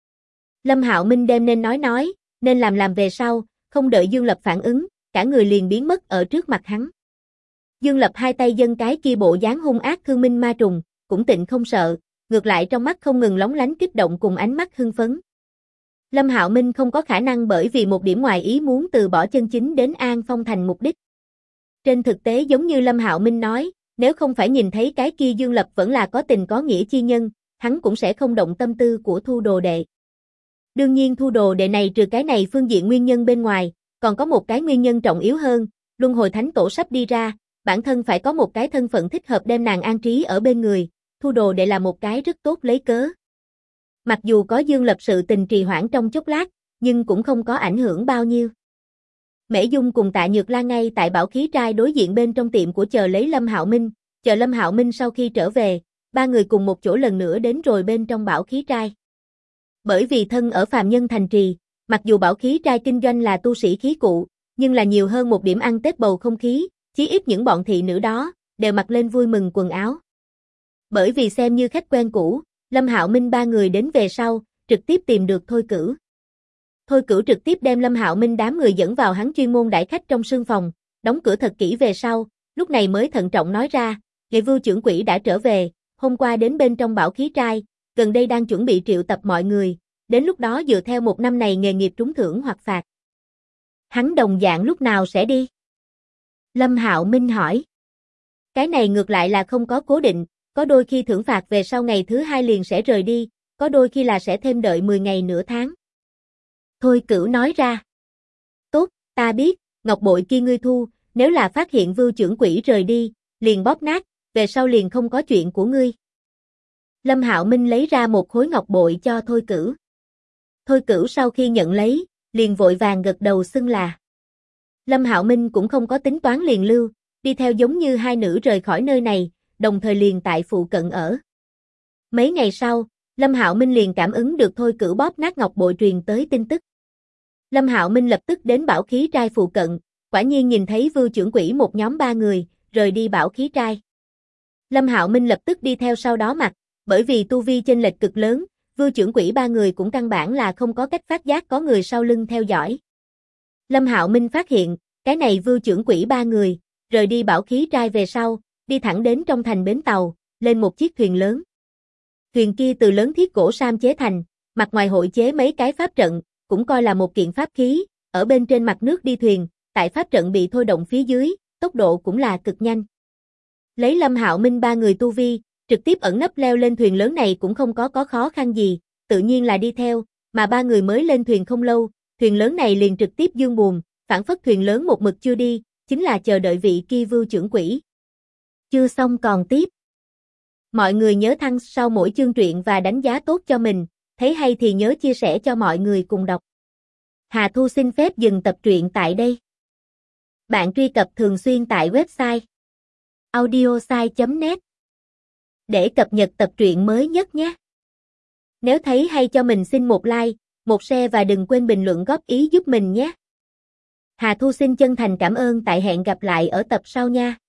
Lâm Hạo Minh đem nên nói, nên làm về sau, không đợi Dương Lập phản ứng, cả người liền biến mất ở trước mặt hắn. Dương Lập hai tay dâng cái kia bộ dáng hung ác thương minh ma trùng, cũng tịnh không sợ, ngược lại trong mắt không ngừng lóng lánh kích động cùng ánh mắt hưng phấn. Lâm Hạo Minh không có khả năng bởi vì một điểm ngoài ý muốn từ bỏ chân chính đến An Phong Thành mục đích. Trên thực tế giống như Lâm Hạo Minh nói, nếu không phải nhìn thấy cái kia Dương Lập vẫn là có tình có nghĩa chi nhân, hắn cũng sẽ không động tâm tư của thu đồ đệ. Đương nhiên thu đồ đệ này trừ cái này phương diện nguyên nhân bên ngoài, còn có một cái nguyên nhân trọng yếu hơn, Luân Hồi Thánh Tổ sắp đi ra, bản thân phải có một cái thân phận thích hợp đem nàng an trí ở bên người, thu đồ đệ là một cái rất tốt lấy cớ. Mặc dù có Dương Lập sự tình trì hoãn trong chốc lát, nhưng cũng không có ảnh hưởng bao nhiêu. Mễ Dung cùng Tạ Nhược Lan ngay tại Bảo Khí Trai đối diện bên trong tiệm của chờ lấy Lâm Hạo Minh, chờ Lâm Hạo Minh sau khi trở về, ba người cùng một chỗ lần nữa đến rồi bên trong Bảo Khí Trai. Bởi vì thân ở phàm nhân thành trì, mặc dù Bảo Khí Trai kinh doanh là tu sĩ khí cụ, nhưng là nhiều hơn một điểm ăn Tết bầu không khí, chí ít những bọn thị nữ đó đều mặc lên vui mừng quần áo. Bởi vì xem như khách quen cũ, Lâm Hạo Minh ba người đến về sau, trực tiếp tìm được Thôi Cửu. Thôi Cửu trực tiếp đem Lâm Hạo Minh đám người dẫn vào hắn chuyên môn đãi khách trong sương phòng, đóng cửa thật kỹ về sau, lúc này mới thận trọng nói ra, Nghệ Vưu trưởng quỹ đã trở về, hôm qua đến bên trong Bảo Khí Trai, gần đây đang chuẩn bị triệu tập mọi người, đến lúc đó dựa theo một năm này nghề nghiệp trúng thưởng hoặc phạt. Hắn đồng dạng lúc nào sẽ đi? Lâm Hạo Minh hỏi. Cái này ngược lại là không có cố định, có đôi khi thưởng phạt về sau ngày thứ hai liền sẽ rời đi, có đôi khi là sẽ thêm đợi 10 ngày nửa tháng. Thôi Cửu nói ra. Tốt, ta biết, ngọc bội kia ngươi thu, nếu là phát hiện Vưu trưởng quỹ rời đi, liền bóp nát, về sau liền không có chuyện của ngươi. Lâm Hạo Minh lấy ra một khối ngọc bội cho Thôi Cửu. Thôi Cửu sau khi nhận lấy, liền vội vàng gật đầu xưng là. Lâm Hạo Minh cũng không có tính toán liền lưu, đi theo giống như hai nữ rời khỏi nơi này, đồng thời liền tại phụ cận ở. Mấy ngày sau, Lâm Hạo Minh liền cảm ứng được Thôi Cửu bóp nát ngọc bội truyền tới tin tức. Lâm Hạo Minh lập tức đến bảo khí trai phụ cận, quả nhiên nhìn thấy Vưu Trưởng Quỷ một nhóm 3 người, rời đi bảo khí trai. Lâm Hạo Minh lập tức đi theo sau đó mặt, bởi vì tu vi chênh lệch cực lớn, Vưu Trưởng Quỷ 3 người cũng căn bản là không có cách phát giác có người sau lưng theo dõi. Lâm Hạo Minh phát hiện, cái này Vưu Trưởng Quỷ 3 người, rời đi bảo khí trai về sau, đi thẳng đến trong thành bến tàu, lên một chiếc thuyền lớn. Thuyền kia từ lớn thiết gỗ sam chế thành, mặt ngoài hội chế mấy cái pháp trận, cũng coi là một kiện pháp khí, ở bên trên mặt nước đi thuyền, tại pháp trận bị thôi động phía dưới, tốc độ cũng là cực nhanh. Lấy Lâm Hạo Minh 3 người tu vi, trực tiếp ẩn nấp leo lên thuyền lớn này cũng không có khó khăn gì, tự nhiên là đi theo, mà 3 người mới lên thuyền không lâu, thuyền lớn này liền trực tiếp dương buồm, phản phất thuyền lớn một mực chưa đi, chính là chờ đợi vị kia Vưu Trưởng Quỷ. Chưa xong còn tiếp. Mọi người nhớ thăng sau mỗi chương truyện và đánh giá tốt cho mình, thấy hay thì nhớ chia sẻ cho mọi người cùng đọc. Hà Thu xin phép dừng tập truyện tại đây. Bạn truy cập thường xuyên tại website audiosai.net để cập nhật tập truyện mới nhất nhé. Nếu thấy hay cho mình xin một like, một share và đừng quên bình luận góp ý giúp mình nhé. Hà Thu xin chân thành cảm ơn, tại hẹn gặp lại ở tập sau nha.